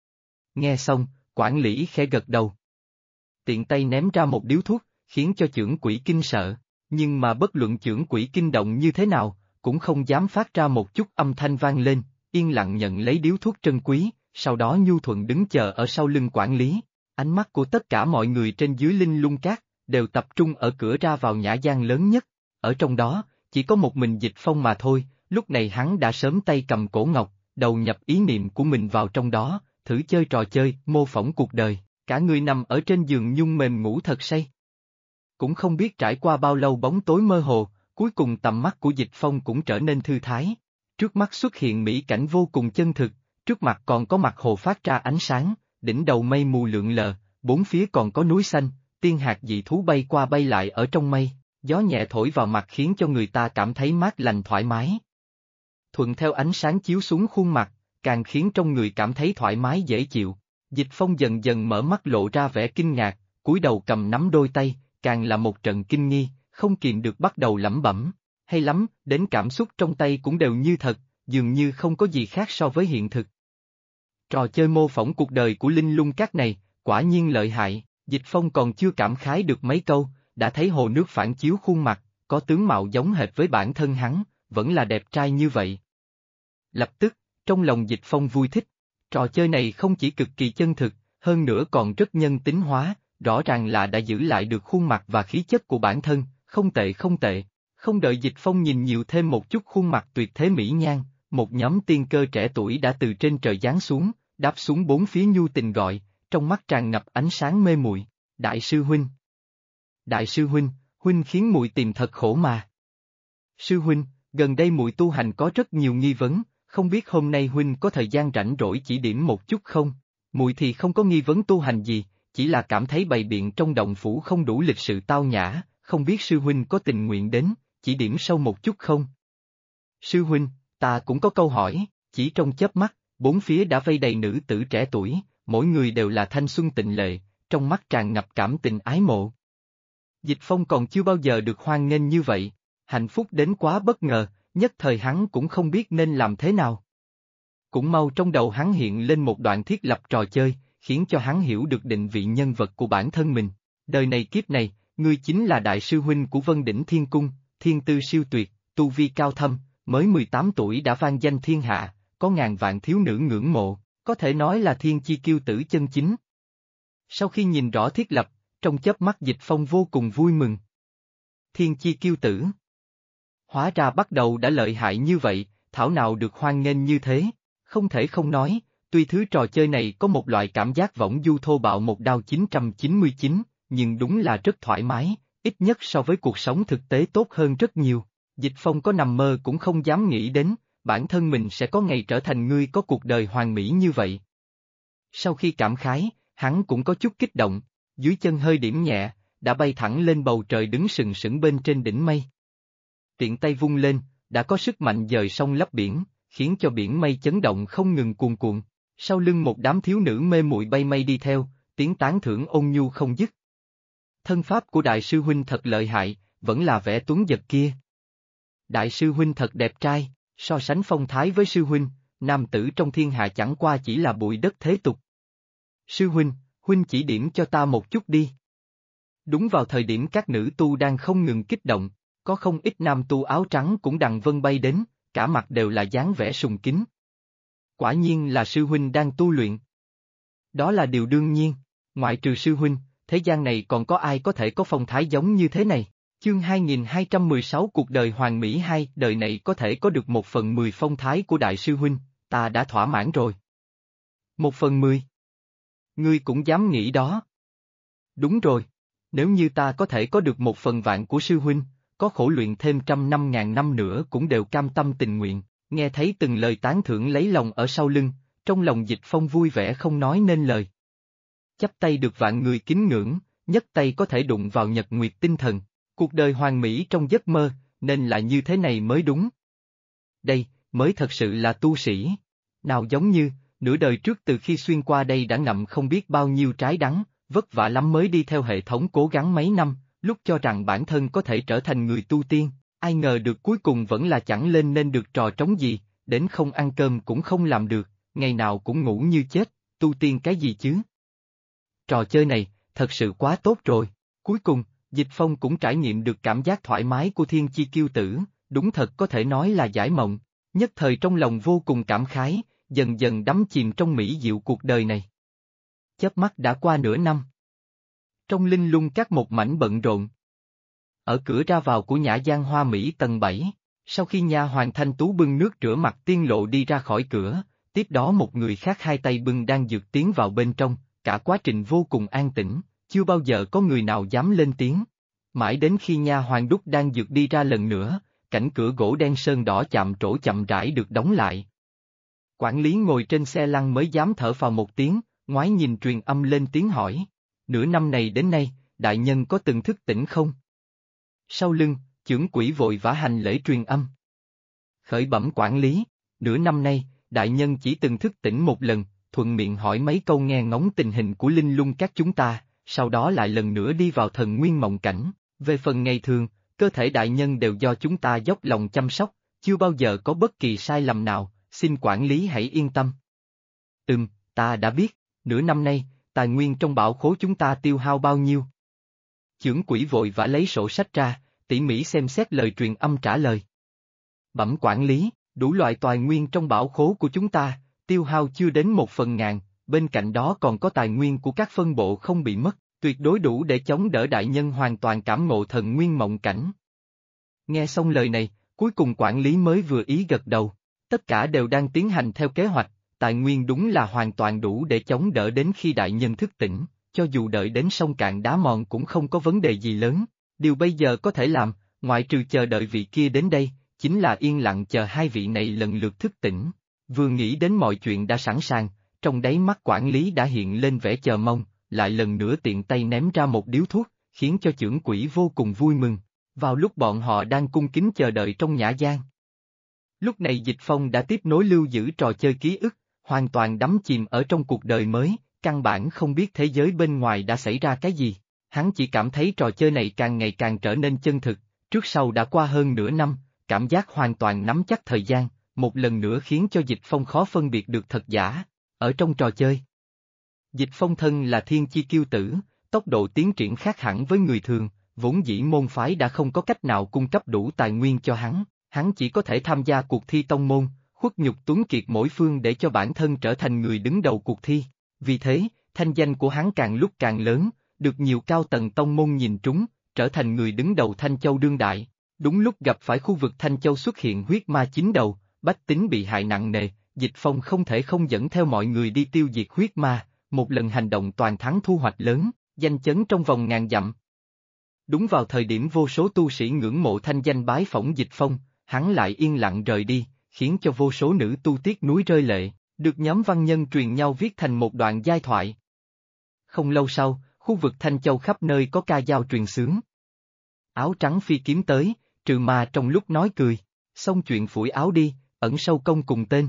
Nghe xong, quản lý khẽ gật đầu. Tiện tay ném ra một điếu thuốc, khiến cho chưởng quỷ kinh sợ, nhưng mà bất luận chưởng quỷ kinh động như thế nào, cũng không dám phát ra một chút âm thanh vang lên, yên lặng nhận lấy điếu thuốc trân quý, sau đó nhu thuận đứng chờ ở sau lưng quản lý. Ánh mắt của tất cả mọi người trên dưới linh lung cát, đều tập trung ở cửa ra vào nhã gian lớn nhất, ở trong đó, chỉ có một mình Dịch Phong mà thôi, lúc này hắn đã sớm tay cầm cổ ngọc, đầu nhập ý niệm của mình vào trong đó, thử chơi trò chơi, mô phỏng cuộc đời, cả người nằm ở trên giường nhung mềm ngủ thật say. Cũng không biết trải qua bao lâu bóng tối mơ hồ, Cuối cùng tầm mắt của Dịch Phong cũng trở nên thư thái. Trước mắt xuất hiện mỹ cảnh vô cùng chân thực, trước mặt còn có mặt hồ phát ra ánh sáng, đỉnh đầu mây mù lượn lờ, bốn phía còn có núi xanh, tiên hạc dị thú bay qua bay lại ở trong mây, gió nhẹ thổi vào mặt khiến cho người ta cảm thấy mát lành thoải mái. Thuận theo ánh sáng chiếu xuống khuôn mặt, càng khiến trong người cảm thấy thoải mái dễ chịu. Dịch Phong dần dần mở mắt lộ ra vẻ kinh ngạc, cúi đầu cầm nắm đôi tay, càng là một trận kinh nghi, không kìm được bắt đầu lẩm bẩm. Hay lắm, đến cảm xúc trong tay cũng đều như thật, dường như không có gì khác so với hiện thực. Trò chơi mô phỏng cuộc đời của Linh Lung Các này, quả nhiên lợi hại, Dịch Phong còn chưa cảm khái được mấy câu, đã thấy hồ nước phản chiếu khuôn mặt, có tướng mạo giống hệt với bản thân hắn, vẫn là đẹp trai như vậy. Lập tức, trong lòng Dịch Phong vui thích, trò chơi này không chỉ cực kỳ chân thực, hơn nữa còn rất nhân tính hóa, rõ ràng là đã giữ lại được khuôn mặt và khí chất của bản thân, không tệ không tệ. Không đợi Dịch Phong nhìn nhiều thêm một chút khuôn mặt tuyệt thế mỹ nhan, một nhóm tiên cơ trẻ tuổi đã từ trên trời giáng xuống, đáp xuống bốn phía nhu tình gọi, trong mắt tràn ngập ánh sáng mê muội. Đại sư huynh! Đại sư huynh, huynh khiến muội tìm thật khổ mà. Sư huynh, gần đây muội tu hành có rất nhiều nghi vấn, không biết hôm nay huynh có thời gian rảnh rỗi chỉ điểm một chút không? Muội thì không có nghi vấn tu hành gì, chỉ là cảm thấy bày biện trong động phủ không đủ lịch sự tao nhã, không biết sư huynh có tình nguyện đến, chỉ điểm sâu một chút không? Sư huynh, ta cũng có câu hỏi, chỉ trong chớp mắt, bốn phía đã vây đầy nữ tử trẻ tuổi, mỗi người đều là thanh xuân tịnh lệ, trong mắt tràn ngập cảm tình ái mộ. Dịch Phong còn chưa bao giờ được hoan nghênh như vậy, hạnh phúc đến quá bất ngờ, nhất thời hắn cũng không biết nên làm thế nào. Cũng mau trong đầu hắn hiện lên một đoạn thiết lập trò chơi, khiến cho hắn hiểu được định vị nhân vật của bản thân mình. Đời này kiếp này, ngươi chính là đại sư huynh của Vân Đỉnh Thiên Cung, thiên tư siêu tuyệt, tu vi cao thâm, mới 18 tuổi đã vang danh thiên hạ, có ngàn vạn thiếu nữ ngưỡng mộ, có thể nói là thiên chi kiêu tử chân chính. Sau khi nhìn rõ thiết lập, trong chớp mắt Dịch Phong vô cùng vui mừng. Thiên chi kiêu tử. Hóa ra bắt đầu đã lợi hại như vậy, thảo nào được hoan nghênh như thế, không thể không nói, tuy thứ trò chơi này có một loại cảm giác võng du thô bạo một đao 999, nhưng đúng là rất thoải mái, ít nhất so với cuộc sống thực tế tốt hơn rất nhiều. Dịch Phong có nằm mơ cũng không dám nghĩ đến, bản thân mình sẽ có ngày trở thành người có cuộc đời hoàn mỹ như vậy. Sau khi cảm khái, hắn cũng có chút kích động, dưới chân hơi điểm nhẹ, đã bay thẳng lên bầu trời đứng sừng sững bên trên đỉnh mây. Tiện tay vung lên, đã có sức mạnh dời sông lấp biển, khiến cho biển mây chấn động không ngừng cuồn cuộn. Sau lưng một đám thiếu nữ mê muội bay mây đi theo, tiếng tán thưởng ôn nhu không dứt. Thân pháp của đại sư huynh thật lợi hại, vẫn là vẻ tuấn giật kia. Đại sư huynh thật đẹp trai, so sánh phong thái với sư huynh, nam tử trong thiên hạ chẳng qua chỉ là bụi đất thế tục. Sư huynh, huynh chỉ điểm cho ta một chút đi. Đúng vào thời điểm các nữ tu đang không ngừng kích động, có không ít nam tu áo trắng cũng đằng vân bay đến, cả mặt đều là dáng vẻ sùng kính. Quả nhiên là sư huynh đang tu luyện. Đó là điều đương nhiên, ngoại trừ sư huynh, thế gian này còn có ai có thể có phong thái giống như thế này. Chương 2216 Cuộc đời hoàn mỹ 2, đời này có thể có được 1/10 phong thái của đại sư huynh, ta đã thỏa mãn rồi. 1/10? Ngươi cũng dám nghĩ đó. Đúng rồi, nếu như ta có thể có được 1/10000 của sư huynh, có khổ luyện thêm 100.000 năm nữa cũng đều cam tâm tình nguyện. Nghe thấy từng lời tán thưởng lấy lòng ở sau lưng, trong lòng Dịch Phong vui vẻ không nói nên lời. Chắp tay được vạn người kính ngưỡng, nhất tay có thể đụng vào nhật nguyệt tinh thần, cuộc đời hoàn mỹ trong giấc mơ, nên là như thế này mới đúng. Đây, mới thật sự là tu sĩ. Nào giống như, nửa đời trước từ khi xuyên qua đây đã ngậm không biết bao nhiêu trái đắng, vất vả lắm mới đi theo hệ thống cố gắng mấy năm, lúc cho rằng bản thân có thể trở thành người tu tiên. Ai ngờ được cuối cùng vẫn là chẳng lên nên được trò trống gì, đến không ăn cơm cũng không làm được, ngày nào cũng ngủ như chết, tu tiên cái gì chứ? Trò chơi này, thật sự quá tốt rồi. Cuối cùng, Dịch Phong cũng trải nghiệm được cảm giác thoải mái của thiên chi kiêu tử, đúng thật có thể nói là giải mộng, nhất thời trong lòng vô cùng cảm khái, dần dần đắm chìm trong mỹ diệu cuộc đời này. Chớp mắt đã qua nửa năm. Trong Linh Lung Các một mảnh bận rộn. Ở cửa ra vào của Nhã Gian Hoa Mỹ tầng 7, sau khi nha hoàn Thanh Tú bưng nước rửa mặt tiên lộ đi ra khỏi cửa, tiếp đó một người khác hai tay bưng đang dược tiến vào bên trong, cả quá trình vô cùng an tĩnh, chưa bao giờ có người nào dám lên tiếng. Mãi đến khi nha hoàn đút đan dược đi ra lần nữa, cảnh cửa gỗ đen sơn đỏ chạm trổ chậm rãi được đóng lại. Quản lý ngồi trên xe lăn mới dám thở phào một tiếng, ngoái nhìn truyền âm lên tiếng hỏi. Nửa năm này đến nay, đại nhân có từng thức tỉnh không? Sau lưng, chưởng quỹ vội vã hành lễ truyền âm. Khởi bẩm quản lý, nửa năm nay, đại nhân chỉ từng thức tỉnh một lần, thuận miệng hỏi mấy câu nghe ngóng tình hình của linh lung các chúng ta, sau đó lại lần nữa đi vào thần nguyên mộng cảnh. Về phần ngày thường, cơ thể đại nhân đều do chúng ta dốc lòng chăm sóc, chưa bao giờ có bất kỳ sai lầm nào, xin quản lý hãy yên tâm. Ta đã biết, nửa năm nay, tài nguyên trong bảo khố chúng ta tiêu hao bao nhiêu? Chưởng quỹ vội vã lấy sổ sách ra, tỉ mỉ xem xét lời truyền âm trả lời. Bẩm quản lý, đủ loại tài nguyên trong bảo khố của chúng ta, tiêu hao chưa đến 1/1000, bên cạnh đó còn có tài nguyên của các phân bộ không bị mất, tuyệt đối đủ để chống đỡ đại nhân hoàn toàn cảm ngộ thần nguyên mộng cảnh. Nghe xong lời này, cuối cùng quản lý mới vừa ý gật đầu, tất cả đều đang tiến hành theo kế hoạch, tài nguyên đúng là hoàn toàn đủ để chống đỡ đến khi đại nhân thức tỉnh, cho dù đợi đến sông cạn đá mòn cũng không có vấn đề gì lớn, điều bây giờ có thể làm, ngoại trừ chờ đợi vị kia đến đây, chính là yên lặng chờ hai vị này lần lượt thức tỉnh. Vừa nghĩ đến mọi chuyện đã sẵn sàng, trong đáy mắt quản lý đã hiện lên vẻ chờ mong, lại lần nữa tiện tay ném ra một điếu thuốc, khiến cho chưởng quỹ vô cùng vui mừng, vào lúc bọn họ đang cung kính chờ đợi trong nhã gian. Lúc này Dịch Phong đã tiếp nối lưu giữ trò chơi ký ức, hoàn toàn đắm chìm ở trong cuộc đời mới, căn bản không biết thế giới bên ngoài đã xảy ra cái gì. Hắn chỉ cảm thấy trò chơi này càng ngày càng trở nên chân thực, trước sau đã qua hơn nửa năm, cảm giác hoàn toàn nắm chắc thời gian, một lần nữa khiến cho Dịch Phong khó phân biệt được thật giả. Ở trong trò chơi, Dịch Phong thân là thiên chi kiêu tử, tốc độ tiến triển khác hẳn với người thường, vốn dĩ môn phái đã không có cách nào cung cấp đủ tài nguyên cho hắn chỉ có thể tham gia cuộc thi tông môn, khuất nhục tuấn kiệt mỗi phương để cho bản thân trở thành người đứng đầu cuộc thi. Vì thế, thanh danh của hắn càng lúc càng lớn, được nhiều cao tầng tông môn nhìn trúng, trở thành người đứng đầu Thanh Châu đương đại. Đúng lúc gặp phải khu vực Thanh Châu xuất hiện huyết ma chín đầu, bách tính bị hại nặng nề, Dịch Phong không thể không dẫn theo mọi người đi tiêu diệt huyết ma, một lần hành động toàn thắng thu hoạch lớn, danh chấn trong vòng ngàn dặm. Đúng vào thời điểm vô số tu sĩ ngưỡng mộ thanh danh bái phỏng Dịch Phong, hắn lại yên lặng rời đi, khiến cho vô số nữ tu tiếc núi rơi lệ, được nhóm văn nhân truyền nhau viết thành một đoạn giai thoại. Không lâu sau, khu vực Thanh Châu khắp nơi có ca dao truyền xướng. Áo trắng phi kiếm tới, trừ ma trong lúc nói cười, xong chuyện phủi áo đi, ẩn sâu công cùng tên.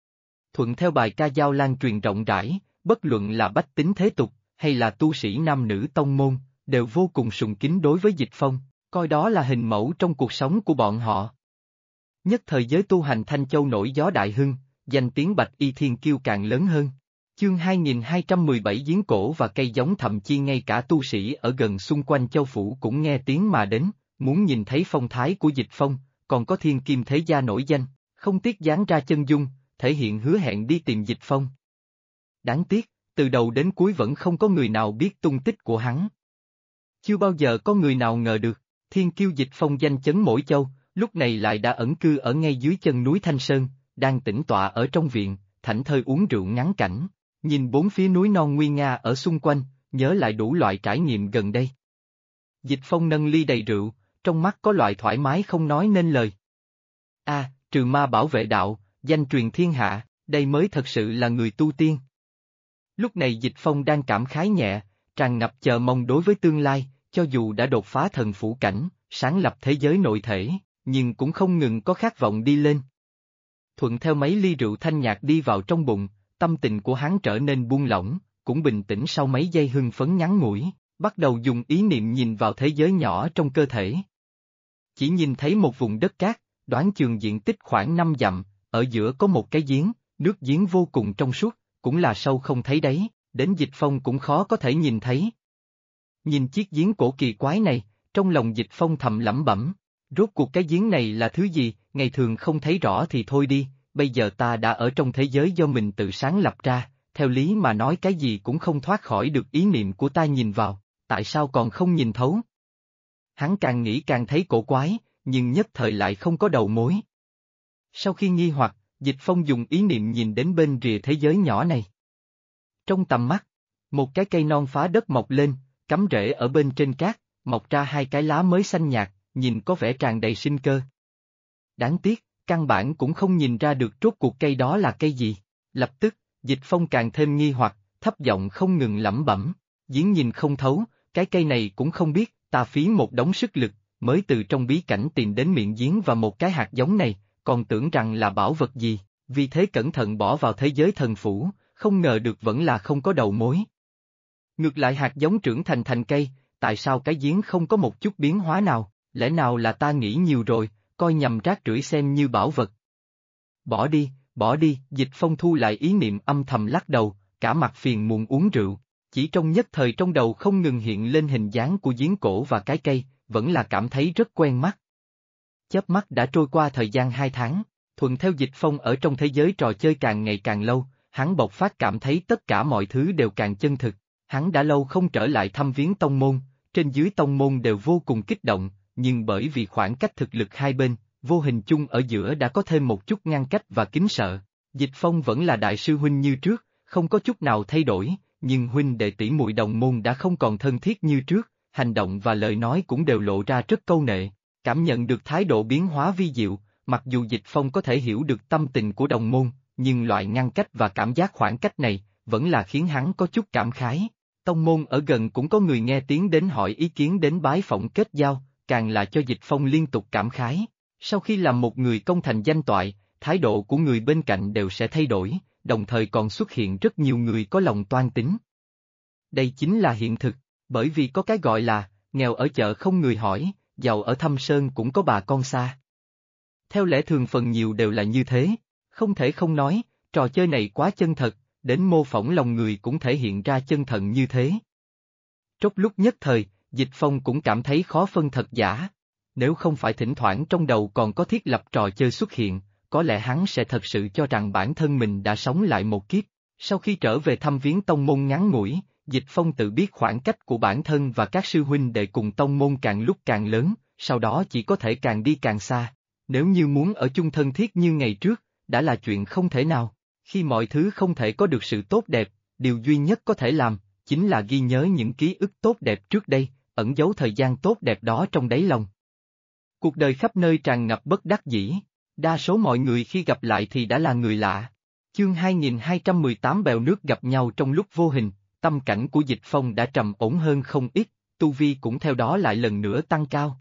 Thuận theo bài ca dao lan truyền rộng rãi, bất luận là bách tính thế tục, hay là tu sĩ nam nữ tông môn, đều vô cùng sùng kính đối với Dịch Phong, coi đó là hình mẫu trong cuộc sống của bọn họ. Nhất thời giới tu hành Thanh Châu nổi gió đại hưng, danh tiếng Bạch Y Thiên Kiêu càng lớn hơn. Chương 2217 giếng cổ và cây giống, thậm chí ngay cả tu sĩ ở gần xung quanh châu phủ cũng nghe tiếng mà đến, muốn nhìn thấy phong thái của Dịch Phong, còn có thiên kim thế gia nổi danh, không tiếc dán ra chân dung, thể hiện hứa hẹn đi tìm Dịch Phong. Đáng tiếc, từ đầu đến cuối vẫn không có người nào biết tung tích của hắn. Chưa bao giờ có người nào ngờ được, thiên kiêu Dịch Phong danh chấn mỗi châu, lúc này lại đã ẩn cư ở ngay dưới chân núi Thanh Sơn, đang tĩnh tọa ở trong viện, thảnh thơi uống rượu ngắm cảnh, nhìn bốn phía núi non nguy nga ở xung quanh, nhớ lại đủ loại trải nghiệm gần đây. Dịch Phong nâng ly đầy rượu, trong mắt có loại thoải mái không nói nên lời. Trừ ma bảo vệ đạo, danh truyền thiên hạ, đây mới thật sự là người tu tiên. Lúc này Dịch Phong đang cảm khái nhẹ, tràn ngập chờ mong đối với tương lai, cho dù đã đột phá thần phủ cảnh, sáng lập thế giới nội thể, nhưng cũng không ngừng có khát vọng đi lên. Thuận theo mấy ly rượu thanh nhạt đi vào trong bụng, tâm tình của hắn trở nên buông lỏng, cũng bình tĩnh sau mấy giây hưng phấn ngắn ngủi, bắt đầu dùng ý niệm nhìn vào thế giới nhỏ trong cơ thể. Chỉ nhìn thấy một vùng đất cát, đoán chừng diện tích khoảng 5 dặm, ở giữa có một cái giếng, nước giếng vô cùng trong suốt, cũng là sâu không thấy đáy, đến Dịch Phong cũng khó có thể nhìn thấy. Nhìn chiếc giếng cổ kỳ quái này, trong lòng Dịch Phong thầm lẩm bẩm, rốt cuộc cái giếng này là thứ gì, ngày thường không thấy rõ thì thôi đi, bây giờ ta đã ở trong thế giới do mình tự sáng lập ra, theo lý mà nói cái gì cũng không thoát khỏi được ý niệm của ta nhìn vào, tại sao còn không nhìn thấu? Hắn càng nghĩ càng thấy cổ quái, nhưng nhất thời lại không có đầu mối. Sau khi nghi hoặc, Dịch Phong dùng ý niệm nhìn đến bên rìa thế giới nhỏ này. Trong tầm mắt, một cái cây non phá đất mọc lên, cắm rễ ở bên trên cát, mọc ra hai cái lá mới xanh nhạt, nhìn có vẻ tràn đầy sinh cơ. Đáng tiếc, căn bản cũng không nhìn ra được rốt cuộc cây đó là cây gì. Lập tức, Dịch Phong càng thêm nghi hoặc, thấp giọng không ngừng lẩm bẩm, giếng nhìn không thấu, cái cây này cũng không biết, ta phí một đống sức lực, mới từ trong bí cảnh tìm đến miệng giếng và một cái hạt giống này, còn tưởng rằng là bảo vật gì, vì thế cẩn thận bỏ vào thế giới thần phủ, không ngờ được vẫn là không có đầu mối. Ngược lại hạt giống trưởng thành cây, tại sao cái giếng không có một chút biến hóa nào, lẽ nào là ta nghĩ nhiều rồi, coi nhầm rác rưởi xem như bảo vật. Bỏ đi, Dịch Phong thu lại ý niệm âm thầm lắc đầu, cả mặt phiền muộn uống rượu, chỉ trong nhất thời trong đầu không ngừng hiện lên hình dáng của giếng cổ và cái cây, vẫn là cảm thấy rất quen mắt. Chớp mắt đã trôi qua thời gian 2 tháng, thuận theo Dịch Phong ở trong thế giới trò chơi càng ngày càng lâu, hắn bộc phát cảm thấy tất cả mọi thứ đều càng chân thực, hắn đã lâu không trở lại thăm viếng tông môn, trên dưới tông môn đều vô cùng kích động, nhưng bởi vì khoảng cách thực lực hai bên, vô hình chung ở giữa đã có thêm một chút ngăn cách và kính sợ. Dịch Phong vẫn là đại sư huynh như trước, không có chút nào thay đổi, nhưng huynh đệ tỷ muội đồng môn đã không còn thân thiết như trước, hành động và lời nói cũng đều lộ ra rất câu nệ. Cảm nhận được thái độ biến hóa vi diệu, mặc dù Dịch Phong có thể hiểu được tâm tình của đồng môn, nhưng loại ngăn cách và cảm giác khoảng cách này, vẫn là khiến hắn có chút cảm khái. Tông môn ở gần cũng có người nghe tiếng đến hỏi ý kiến đến bái phỏng kết giao, càng là cho Dịch Phong liên tục cảm khái. Sau khi làm một người công thành danh toại, thái độ của người bên cạnh đều sẽ thay đổi, đồng thời còn xuất hiện rất nhiều người có lòng toan tính. Đây chính là hiện thực, bởi vì có cái gọi là, nghèo ở chợ không người hỏi, giàu ở thâm sơn cũng có bà con xa. Theo lẽ thường phần nhiều đều là như thế, không thể không nói, trò chơi này quá chân thật, đến mô phỏng lòng người cũng thể hiện ra chân thần như thế. Trong lúc nhất thời, Dịch Phong cũng cảm thấy khó phân thật giả. Nếu không phải thỉnh thoảng trong đầu còn có thiết lập trò chơi xuất hiện, có lẽ hắn sẽ thật sự cho rằng bản thân mình đã sống lại một kiếp. Sau khi trở về thăm viếng tông môn ngắn ngủi, Dịch Phong tự biết khoảng cách của bản thân và các sư huynh đệ cùng tông môn càng lúc càng lớn, sau đó chỉ có thể càng đi càng xa. Nếu như muốn ở chung thân thiết như ngày trước, đã là chuyện không thể nào. Khi mọi thứ không thể có được sự tốt đẹp, điều duy nhất có thể làm, chính là ghi nhớ những ký ức tốt đẹp trước đây, ẩn giấu thời gian tốt đẹp đó trong đáy lòng. Cuộc đời khắp nơi tràn ngập bất đắc dĩ, đa số mọi người khi gặp lại thì đã là người lạ. Chương 2218 bèo nước gặp nhau trong lúc vô hình, tâm cảnh của Dịch Phong đã trầm ổn hơn không ít, tu vi cũng theo đó lại lần nữa tăng cao.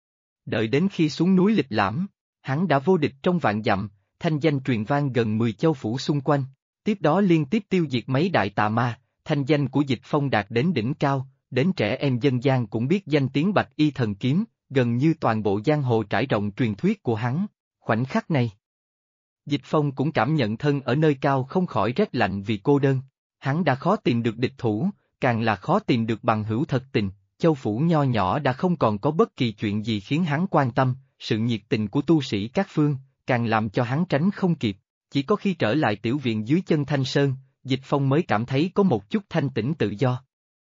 Đợi đến khi xuống núi lịch lãm, hắn đã vô địch trong vạn dặm, thanh danh truyền vang gần 10 châu phủ xung quanh, tiếp đó liên tiếp tiêu diệt mấy đại tà ma, thanh danh của Dịch Phong đạt đến đỉnh cao, đến trẻ em dân gian cũng biết danh tiếng Bạch Y Thần Kiếm, gần như toàn bộ giang hồ trải rộng truyền thuyết của hắn. Khoảnh khắc này, Dịch Phong cũng cảm nhận thân ở nơi cao không khỏi rét lạnh vì cô đơn. Hắn đã khó tìm được địch thủ, càng là khó tìm được bằng hữu thật tình, châu phủ nho nhỏ đã không còn có bất kỳ chuyện gì khiến hắn quan tâm, sự nhiệt tình của tu sĩ các phương, càng làm cho hắn tránh không kịp. Chỉ có khi trở lại tiểu viện dưới chân Thanh Sơn, Dịch Phong mới cảm thấy có một chút thanh tĩnh tự do.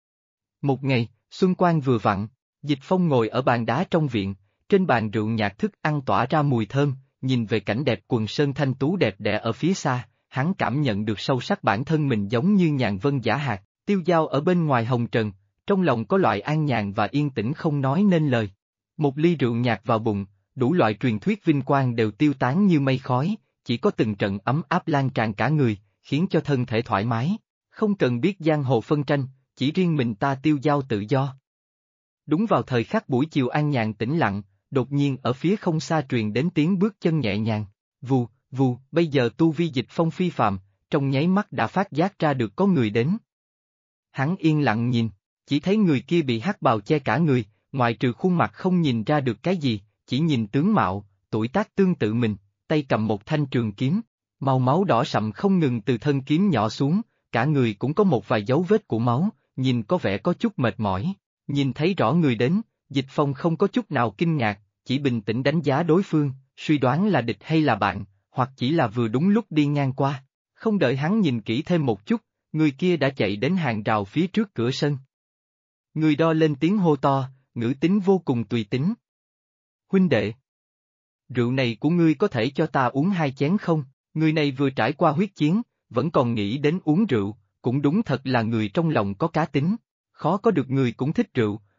Một ngày, xuân quang vừa vặn, Dịch Phong ngồi ở bàn đá trong viện, trên bàn rượu nhạt thức ăn tỏa ra mùi thơm, nhìn về cảnh đẹp quần sơn thanh tú đẹp đẽ ở phía xa, hắn cảm nhận được sâu sắc bản thân mình giống như nhàn vân giả hạt, tiêu dao ở bên ngoài hồng trần, trong lòng có loại an nhàn và yên tĩnh không nói nên lời. Một ly rượu nhạt vào bụng, đủ loại truyền thuyết vinh quang đều tiêu tán như mây khói, chỉ có từng trận ấm áp lan tràn cả người, khiến cho thân thể thoải mái, không cần biết giang hồ phân tranh, chỉ riêng mình ta tiêu dao tự do. Đúng vào thời khắc buổi chiều an nhàn tĩnh lặng, đột nhiên ở phía không xa truyền đến tiếng bước chân nhẹ nhàng, vù, vù, bây giờ tu vi Dịch Phong phi phàm, trong nháy mắt đã phát giác ra được có người đến. Hắn yên lặng nhìn, chỉ thấy người kia bị hắc bào che cả người, ngoại trừ khuôn mặt không nhìn ra được cái gì, chỉ nhìn tướng mạo, tuổi tác tương tự mình, tay cầm một thanh trường kiếm, màu máu đỏ sậm không ngừng từ thân kiếm nhỏ xuống, cả người cũng có một vài dấu vết của máu, nhìn có vẻ có chút mệt mỏi. Nhìn thấy rõ người đến, Dịch Phong không có chút nào kinh ngạc, chỉ bình tĩnh đánh giá đối phương, suy đoán là địch hay là bạn, hoặc chỉ là vừa đúng lúc đi ngang qua. Không đợi hắn nhìn kỹ thêm một chút, người kia đã chạy đến hàng rào phía trước cửa sân. Người đo lên tiếng hô to, ngữ tính vô cùng tùy tính. Huynh đệ, rượu này của ngươi có thể cho ta uống 2 chén không? Người này vừa trải qua huyết chiến, vẫn còn nghĩ đến uống rượu, cũng đúng thật là người trong lòng có cá tính. Khó có được người cũng thích rượu,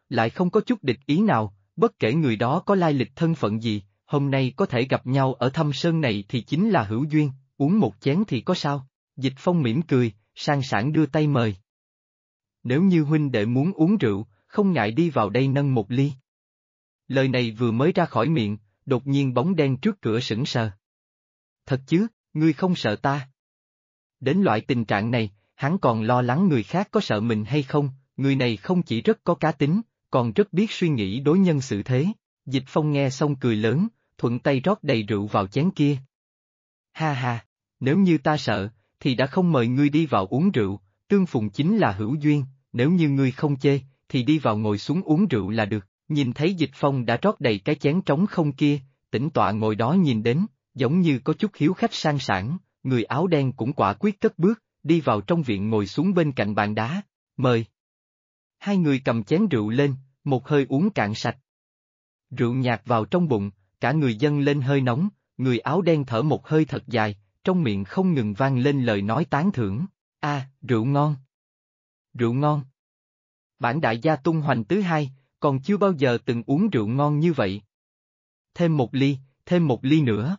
lại không có chút địch ý nào, bất kể người đó có lai lịch thân phận gì, hôm nay có thể gặp nhau ở Thâm Sơn này thì chính là hữu duyên, uống một chén thì có sao? Dịch Phong mỉm cười, sang sảng đưa tay mời. Nếu như huynh đệ muốn uống rượu, không ngại đi vào đây nâng một ly. Lời này vừa mới ra khỏi miệng, đột nhiên bóng đen trước cửa sững sờ. Thật chứ, ngươi không sợ ta? Đến loại tình trạng này, hắn còn lo lắng người khác có sợ mình hay không, người này không chỉ rất có cá tính, còn rất biết suy nghĩ đối nhân xử thế. Dịch Phong nghe xong cười lớn, thuận tay rót đầy rượu vào chén kia. Ha ha, nếu như ta sợ, thì đã không mời ngươi đi vào uống rượu, tương phùng chính là hữu duyên, nếu như ngươi không chê, thì đi vào ngồi xuống uống rượu là được. Nhìn thấy Dịch Phong đã rót đầy cái chén trống không kia, tĩnh tọa ngồi đó nhìn đến, giống như có chút hiếu khách sang sảng, người áo đen cũng quả quyết cất bước, đi vào trong viện ngồi xuống bên cạnh bàn đá, mời. Hai người cầm chén rượu lên, một hơi uống cạn sạch. Rượu nhạt vào trong bụng, cả người dâng lên hơi nóng, người áo đen thở một hơi thật dài, trong miệng không ngừng vang lên lời nói tán thưởng. Rượu ngon. Rượu ngon. Bản đại gia tung hoành tứ hai, còn chưa bao giờ từng uống rượu ngon như vậy. Thêm một ly nữa.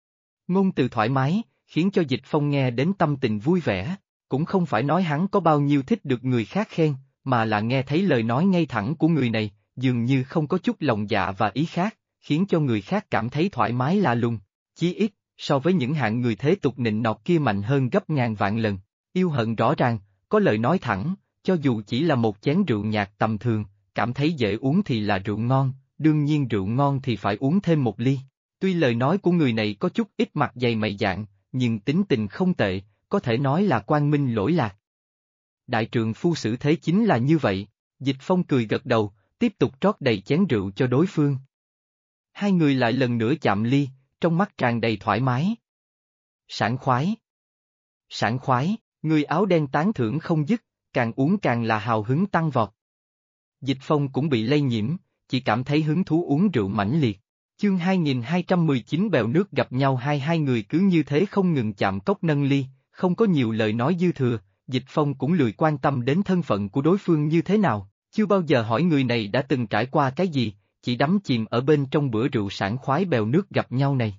Ngôn từ thoải mái, khiến cho Dịch Phong nghe đến tâm tình vui vẻ, cũng không phải nói hắn có bao nhiêu thích được người khác khen, mà là nghe thấy lời nói ngay thẳng của người này, dường như không có chút lòng dạ và ý khác, khiến cho người khác cảm thấy thoải mái lạ lùng, chí ít, so với những hạng người thế tục nịnh nọt kia mạnh hơn gấp ngàn vạn lần, yêu hận rõ ràng, có lời nói thẳng, cho dù chỉ là một chén rượu nhạt tầm thường, cảm thấy dễ uống thì là rượu ngon, đương nhiên rượu ngon thì phải uống thêm một ly. Tuy lời nói của người này có chút ít mặt dày mày dạn, nhưng tính tình không tệ, có thể nói là quang minh lỗi lạc. Đại trượng phu xử thế chính là như vậy, Dịch Phong cười gật đầu, tiếp tục rót đầy chén rượu cho đối phương. Hai người lại lần nữa chạm ly, trong mắt tràn đầy thoải mái. Sảng khoái. Sảng khoái, người áo đen tán thưởng không dứt, càng uống càng là hào hứng tăng vọt. Dịch Phong cũng bị lây nhiễm, chỉ cảm thấy hứng thú uống rượu mãnh liệt. Chương 2219 bèo nước gặp nhau, hai người cứ như thế không ngừng chạm cốc nâng ly, không có nhiều lời nói dư thừa, Dịch Phong cũng lười quan tâm đến thân phận của đối phương như thế nào, chưa bao giờ hỏi người này đã từng trải qua cái gì, chỉ đắm chìm ở bên trong bữa rượu sảng khoái bèo nước gặp nhau này.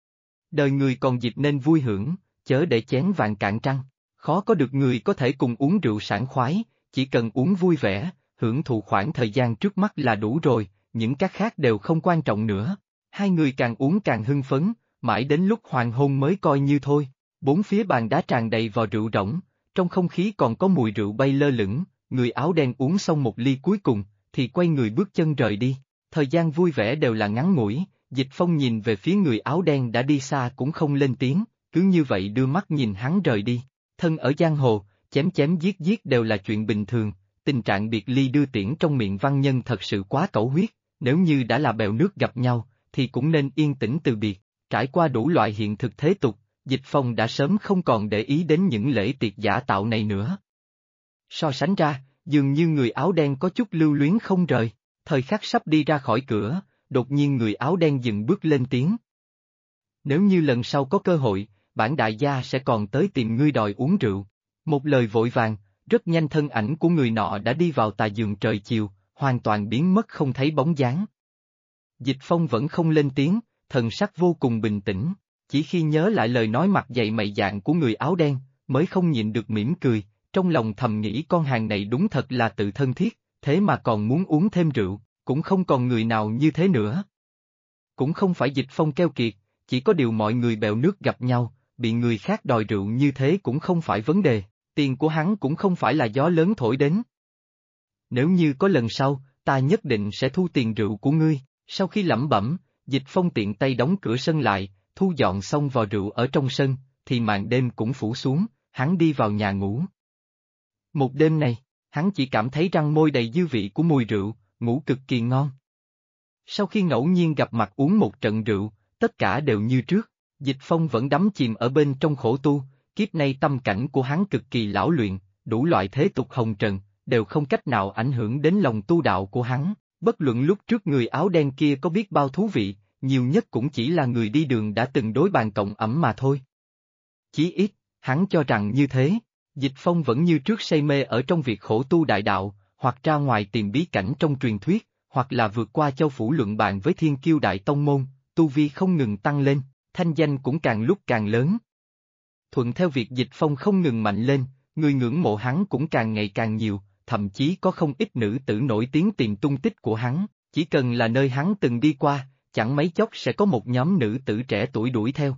Đời người còn dịp nên vui hưởng, chớ để chén vạn cạn trăng, khó có được người có thể cùng uống rượu sảng khoái, chỉ cần uống vui vẻ, hưởng thụ khoảng thời gian trước mắt là đủ rồi, những cái khác đều không quan trọng nữa. Hai người càng uống càng hưng phấn, mãi đến lúc hoàng hôn mới coi như thôi, bốn phía bàn đá tràn đầy vò rượu rỗng, trong không khí còn có mùi rượu bay lơ lửng, người áo đen uống xong một ly cuối cùng, thì quay người bước chân rời đi, thời gian vui vẻ đều là ngắn ngủi, Dịch Phong nhìn về phía người áo đen đã đi xa cũng không lên tiếng, cứ như vậy đưa mắt nhìn hắn rời đi, thân ở giang hồ, chém chém giết giết đều là chuyện bình thường, tình trạng biệt ly đưa tiễn trong miệng văn nhân thật sự quá cẩu huyết, nếu như đã là bèo nước gặp nhau, thì cũng nên yên tĩnh từ biệt, trải qua đủ loại hiện thực thế tục, Dịch Phong đã sớm không còn để ý đến những lễ tiệc giả tạo này nữa. So sánh ra, dường như người áo đen có chút lưu luyến không rời, thời khắc sắp đi ra khỏi cửa, đột nhiên người áo đen dừng bước lên tiếng. Nếu như lần sau có cơ hội, bản đại gia sẽ còn tới tìm ngươi đòi uống rượu. Một lời vội vàng, rất nhanh thân ảnh của người nọ đã đi vào tà giường trời chiều, hoàn toàn biến mất không thấy bóng dáng. Dịch Phong vẫn không lên tiếng, thần sắc vô cùng bình tĩnh, chỉ khi nhớ lại lời nói mặt dày mày dạn của người áo đen, mới không nhịn được mỉm cười, trong lòng thầm nghĩ con hàng này đúng thật là tự thân thiết, thế mà còn muốn uống thêm rượu, cũng không còn người nào như thế nữa. Cũng không phải Dịch Phong keo kiệt, chỉ có điều mọi người bèo nước gặp nhau, bị người khác đòi rượu như thế cũng không phải vấn đề, tiền của hắn cũng không phải là gió lớn thổi đến. Nếu như có lần sau, ta nhất định sẽ thu tiền rượu của ngươi. Sau khi lẩm bẩm, Dịch Phong tiện tay đóng cửa sân lại, thu dọn xong vò rượu ở trong sân, thì màn đêm cũng phủ xuống, hắn đi vào nhà ngủ. Một đêm này, hắn chỉ cảm thấy răng môi đầy dư vị của mùi rượu, ngủ cực kỳ ngon. Sau khi ngẫu nhiên gặp mặt uống một trận rượu, tất cả đều như trước, Dịch Phong vẫn đắm chìm ở bên trong khổ tu, kiếp nay tâm cảnh của hắn cực kỳ lão luyện, đủ loại thế tục hồng trần, đều không cách nào ảnh hưởng đến lòng tu đạo của hắn. Bất luận lúc trước người áo đen kia có biết bao thú vị, nhiều nhất cũng chỉ là người đi đường đã từng đối bàn cộng ẩm mà thôi. Chí ít, hắn cho rằng như thế, Dịch Phong vẫn như trước say mê ở trong việc khổ tu đại đạo, hoặc ra ngoài tìm bí cảnh trong truyền thuyết, hoặc là vượt qua châu phủ luận bàn với thiên kiêu đại tông môn, tu vi không ngừng tăng lên, thanh danh cũng càng lúc càng lớn. Thuận theo việc Dịch Phong không ngừng mạnh lên, người ngưỡng mộ hắn cũng càng ngày càng nhiều, thậm chí có không ít nữ tử nổi tiếng tìm tung tích của hắn, chỉ cần là nơi hắn từng đi qua, chẳng mấy chốc sẽ có một nhóm nữ tử trẻ tuổi đuổi theo.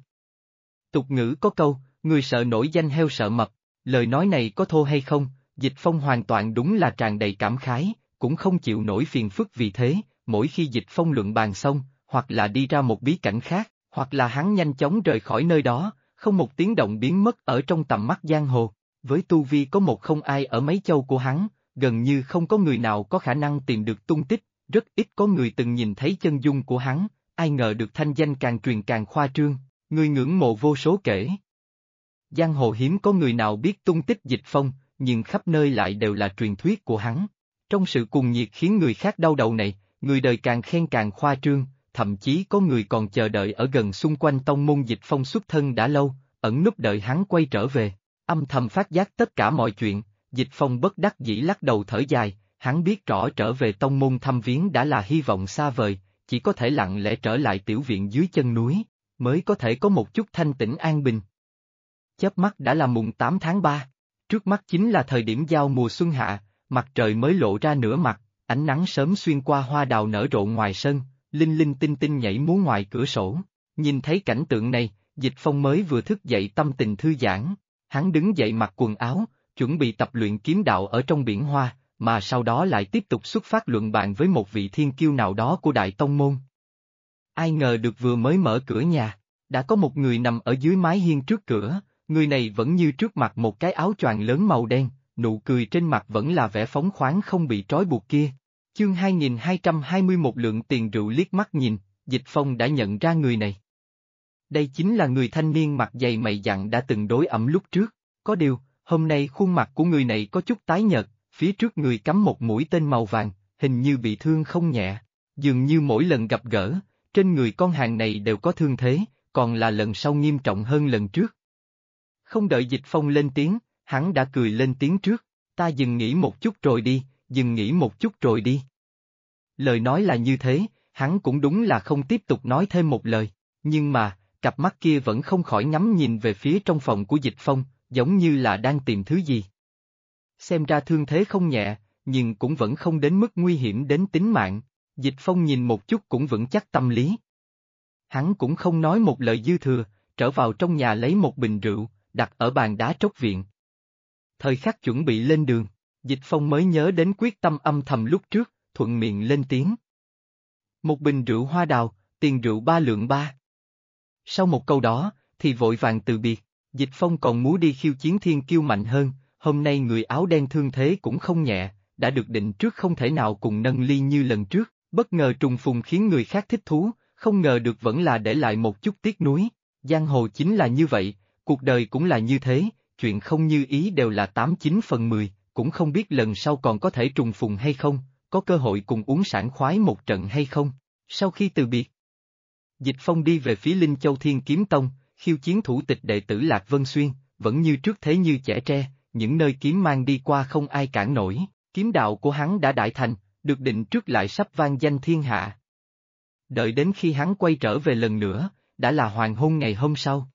Tục ngữ có câu, người sợ nổi danh heo sợ mập, lời nói này có thô hay không, Dịch Phong hoàn toàn đúng là tràn đầy cảm khái, cũng không chịu nổi phiền phức vì thế, mỗi khi Dịch Phong luận bàn xong, hoặc là đi ra một bí cảnh khác, hoặc là hắn nhanh chóng rời khỏi nơi đó, không một tiếng động biến mất ở trong tầm mắt giang hồ. Với tu vi có một không ai ở mấy châu của hắn, gần như không có người nào có khả năng tìm được tung tích, rất ít có người từng nhìn thấy chân dung của hắn, ai ngờ được thanh danh càng truyền càng khoa trương, người ngưỡng mộ vô số kể. Giang hồ hiếm có người nào biết tung tích Dịch Phong, nhưng khắp nơi lại đều là truyền thuyết của hắn. Trong sự cuồng nhiệt khiến người khác đau đầu này, người đời càng khen càng khoa trương, thậm chí có người còn chờ đợi ở gần xung quanh tông môn Dịch Phong xuất thân đã lâu, ẩn núp đợi hắn quay trở về. Âm thầm phát giác tất cả mọi chuyện, Dịch Phong bất đắc dĩ lắc đầu thở dài, hắn biết rõ trở về tông môn thăm viếng đã là hy vọng xa vời, chỉ có thể lặng lẽ trở lại tiểu viện dưới chân núi, mới có thể có một chút thanh tĩnh an bình. Chớp mắt đã là mùng 8 tháng 3, trước mắt chính là thời điểm giao mùa xuân hạ, mặt trời mới lộ ra nửa mặt, ánh nắng sớm xuyên qua hoa đào nở rộ ngoài sân, linh linh tinh tinh nhảy múa ngoài cửa sổ, nhìn thấy cảnh tượng này, Dịch Phong mới vừa thức dậy tâm tình thư giãn. Hắn đứng dậy mặc quần áo, chuẩn bị tập luyện kiếm đạo ở trong biển hoa, mà sau đó lại tiếp tục xuất phát luận bàn với một vị thiên kiêu nào đó của Đại Tông Môn. Ai ngờ được vừa mới mở cửa nhà, đã có một người nằm ở dưới mái hiên trước cửa, người này vẫn như trước mặt một cái áo choàng lớn màu đen, nụ cười trên mặt vẫn là vẻ phóng khoáng không bị trói buộc kia. Chương 2221 lượng tiền rượu liếc mắt nhìn, Dịch Phong đã nhận ra người này. Đây chính là người thanh niên mặt dày mày dặn đã từng đối ẩm lúc trước, có điều, hôm nay khuôn mặt của người này có chút tái nhợt, phía trước người cắm một mũi tên màu vàng, hình như bị thương không nhẹ, dường như mỗi lần gặp gỡ, trên người con hàng này đều có thương thế, còn là lần sau nghiêm trọng hơn lần trước. Không đợi Dịch Phong lên tiếng, hắn đã cười lên tiếng trước, ta dừng nghỉ một chút rồi đi, dừng nghỉ một chút rồi đi. Lời nói là như thế, hắn cũng đúng là không tiếp tục nói thêm một lời, nhưng mà, cặp mắt kia vẫn không khỏi ngắm nhìn về phía trong phòng của Dịch Phong, giống như là đang tìm thứ gì. Xem ra thương thế không nhẹ, nhưng cũng vẫn không đến mức nguy hiểm đến tính mạng, Dịch Phong nhìn một chút cũng vững chắc tâm lý. Hắn cũng không nói một lời dư thừa, trở vào trong nhà lấy một bình rượu, đặt ở bàn đá trốc viện. Thời khắc chuẩn bị lên đường, Dịch Phong mới nhớ đến quyết tâm âm thầm lúc trước, thuận miệng lên tiếng. Một bình rượu hoa đào, tiền rượu 3 lượng 3. Sau một câu đó, thì vội vàng từ biệt, Dịch Phong còn muốn đi khiêu chiến thiên kiêu mạnh hơn, hôm nay người áo đen thương thế cũng không nhẹ, đã được định trước không thể nào cùng nâng ly như lần trước, bất ngờ trùng phùng khiến người khác thích thú, không ngờ được vẫn là để lại một chút tiếc nuối. Giang hồ chính là như vậy, cuộc đời cũng là như thế, chuyện không như ý đều là 89 phần 10, cũng không biết lần sau còn có thể trùng phùng hay không, có cơ hội cùng uống sảng khoái một trận hay không. Sau khi từ biệt, Dịch Phong đi về phía Linh Châu Thiên Kiếm Tông, khiêu chiến thủ tịch đệ tử Lạc Vân Xuyên, vẫn như trước thế như trẻ tre, những nơi kiếm mang đi qua không ai cản nổi, kiếm đạo của hắn đã đại thành, được định trước lại sắp vang danh thiên hạ. Đợi đến khi hắn quay trở về lần nữa, đã là hoàng hôn ngày hôm sau.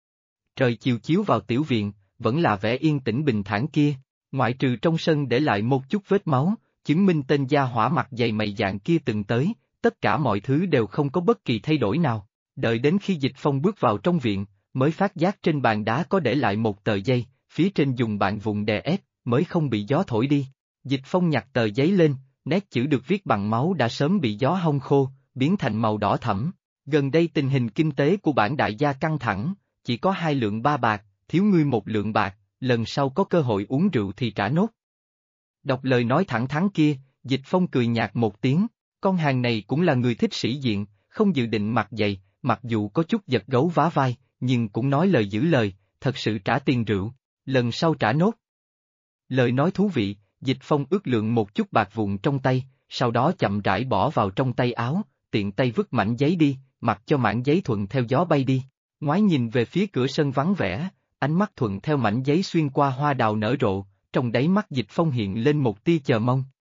Trời chiều chiếu vào tiểu viện, vẫn là vẻ yên tĩnh bình thản kia, ngoại trừ trong sân để lại một chút vết máu, chứng minh tên gia hỏa mặt dày mày dạn kia từng tới, tất cả mọi thứ đều không có bất kỳ thay đổi nào. Đợi đến khi Dịch Phong bước vào trong viện, mới phát giác trên bàn đá có để lại một tờ giấy, phía trên dùng bàn vụn đè ép, mới không bị gió thổi đi. Dịch Phong nhặt tờ giấy lên, nét chữ được viết bằng máu đã sớm bị gió hong khô, biến thành màu đỏ thẫm. Gần đây tình hình kinh tế của bản đại gia căng thẳng, chỉ có 2 lượng 3 bạc, thiếu ngươi 1 lượng bạc, lần sau có cơ hội uống rượu thì trả nốt. Đọc lời nói thẳng thắn kia, Dịch Phong cười nhạt một tiếng, con hàng này cũng là người thích sĩ diện, không dự định mặt dày, mặc dù có chút giật gấu vá vai, nhưng cũng nói lời giữ lời, thật sự trả tiền rượu, lần sau trả nốt. Lời nói thú vị, Dịch Phong ước lượng một chút bạc vụn trong tay, sau đó chậm rãi bỏ vào trong tay áo, tiện tay vứt mảnh giấy đi, mặc cho mảnh giấy thuận theo gió bay đi. Ngoái nhìn về phía cửa sân vắng vẻ, ánh mắt thuận theo mảnh giấy xuyên qua hoa đào nở rộ, trong đáy mắt Dịch Phong hiện lên một tia chờ mong.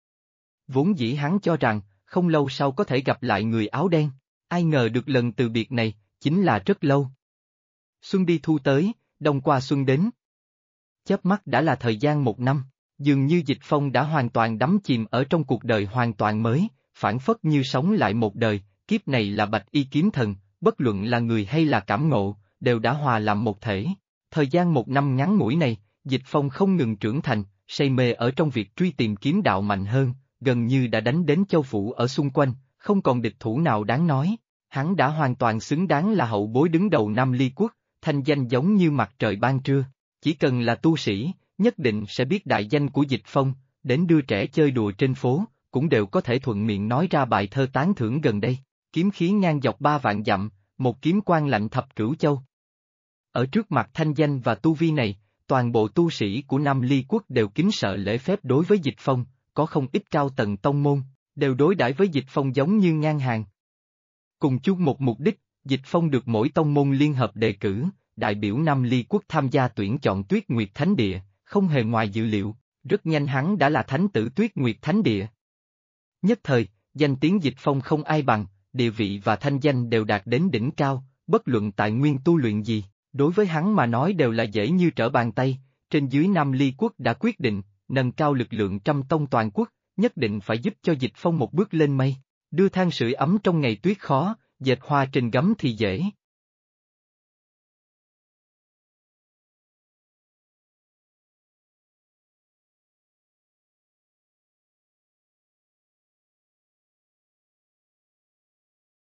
Vốn dĩ hắn cho rằng, không lâu sau có thể gặp lại người áo đen, ai ngờ được lần từ biệt này, chính là rất lâu. Xuân đi thu tới, đông qua xuân đến. Chớp mắt đã là thời gian 1 năm, dường như Dịch Phong đã hoàn toàn đắm chìm ở trong cuộc đời hoàn toàn mới, phảng phất như sống lại một đời, kiếp này là Bạch Y Kiếm Thần, bất luận là người hay là cảm ngộ, đều đã hòa làm một thể. Thời gian 1 năm ngắn ngủi này, Dịch Phong không ngừng trưởng thành, say mê ở trong việc truy tìm kiếm đạo mạnh hơn, gần như đã đánh đến châu phủ ở xung quanh, không còn địch thủ nào đáng nói. Hắn đã hoàn toàn xứng đáng là hậu bối đứng đầu Nam Ly Quốc, thanh danh giống như mặt trời ban trưa. Chỉ cần là tu sĩ, nhất định sẽ biết đại danh của Dịch Phong, đến đưa trẻ chơi đùa trên phố, cũng đều có thể thuận miệng nói ra bài thơ tán thưởng gần đây. Kiếm khí ngang dọc 3 vạn dặm, một kiếm quang lạnh thập cửu châu. Ở trước mặt thanh danh và tu vi này, toàn bộ tu sĩ của Nam Ly Quốc đều kính sợ lễ phép đối với Dịch Phong, có không ít cao tầng tông môn, đều đối đãi với Dịch Phong giống như ngang hàng. Cùng chung một mục đích, Dịch Phong được mỗi tông môn liên hợp đề cử, đại biểu Nam Ly Quốc tham gia tuyển chọn Tuyết Nguyệt Thánh Địa, không hề ngoài dự liệu, rất nhanh hắn đã là thánh tử Tuyết Nguyệt Thánh Địa. Nhất thời, danh tiếng Dịch Phong không ai bằng, địa vị và thanh danh đều đạt đến đỉnh cao, bất luận tại nguyên tu luyện gì, đối với hắn mà nói đều là dễ như trở bàn tay, trên dưới Nam Ly Quốc đã quyết định, nâng cao lực lượng trăm tông toàn quốc, nhất định phải giúp cho Dịch Phong một bước lên mây, đưa than sưởi ấm trong ngày tuyết khó, dệt hoa trên gấm thì dễ.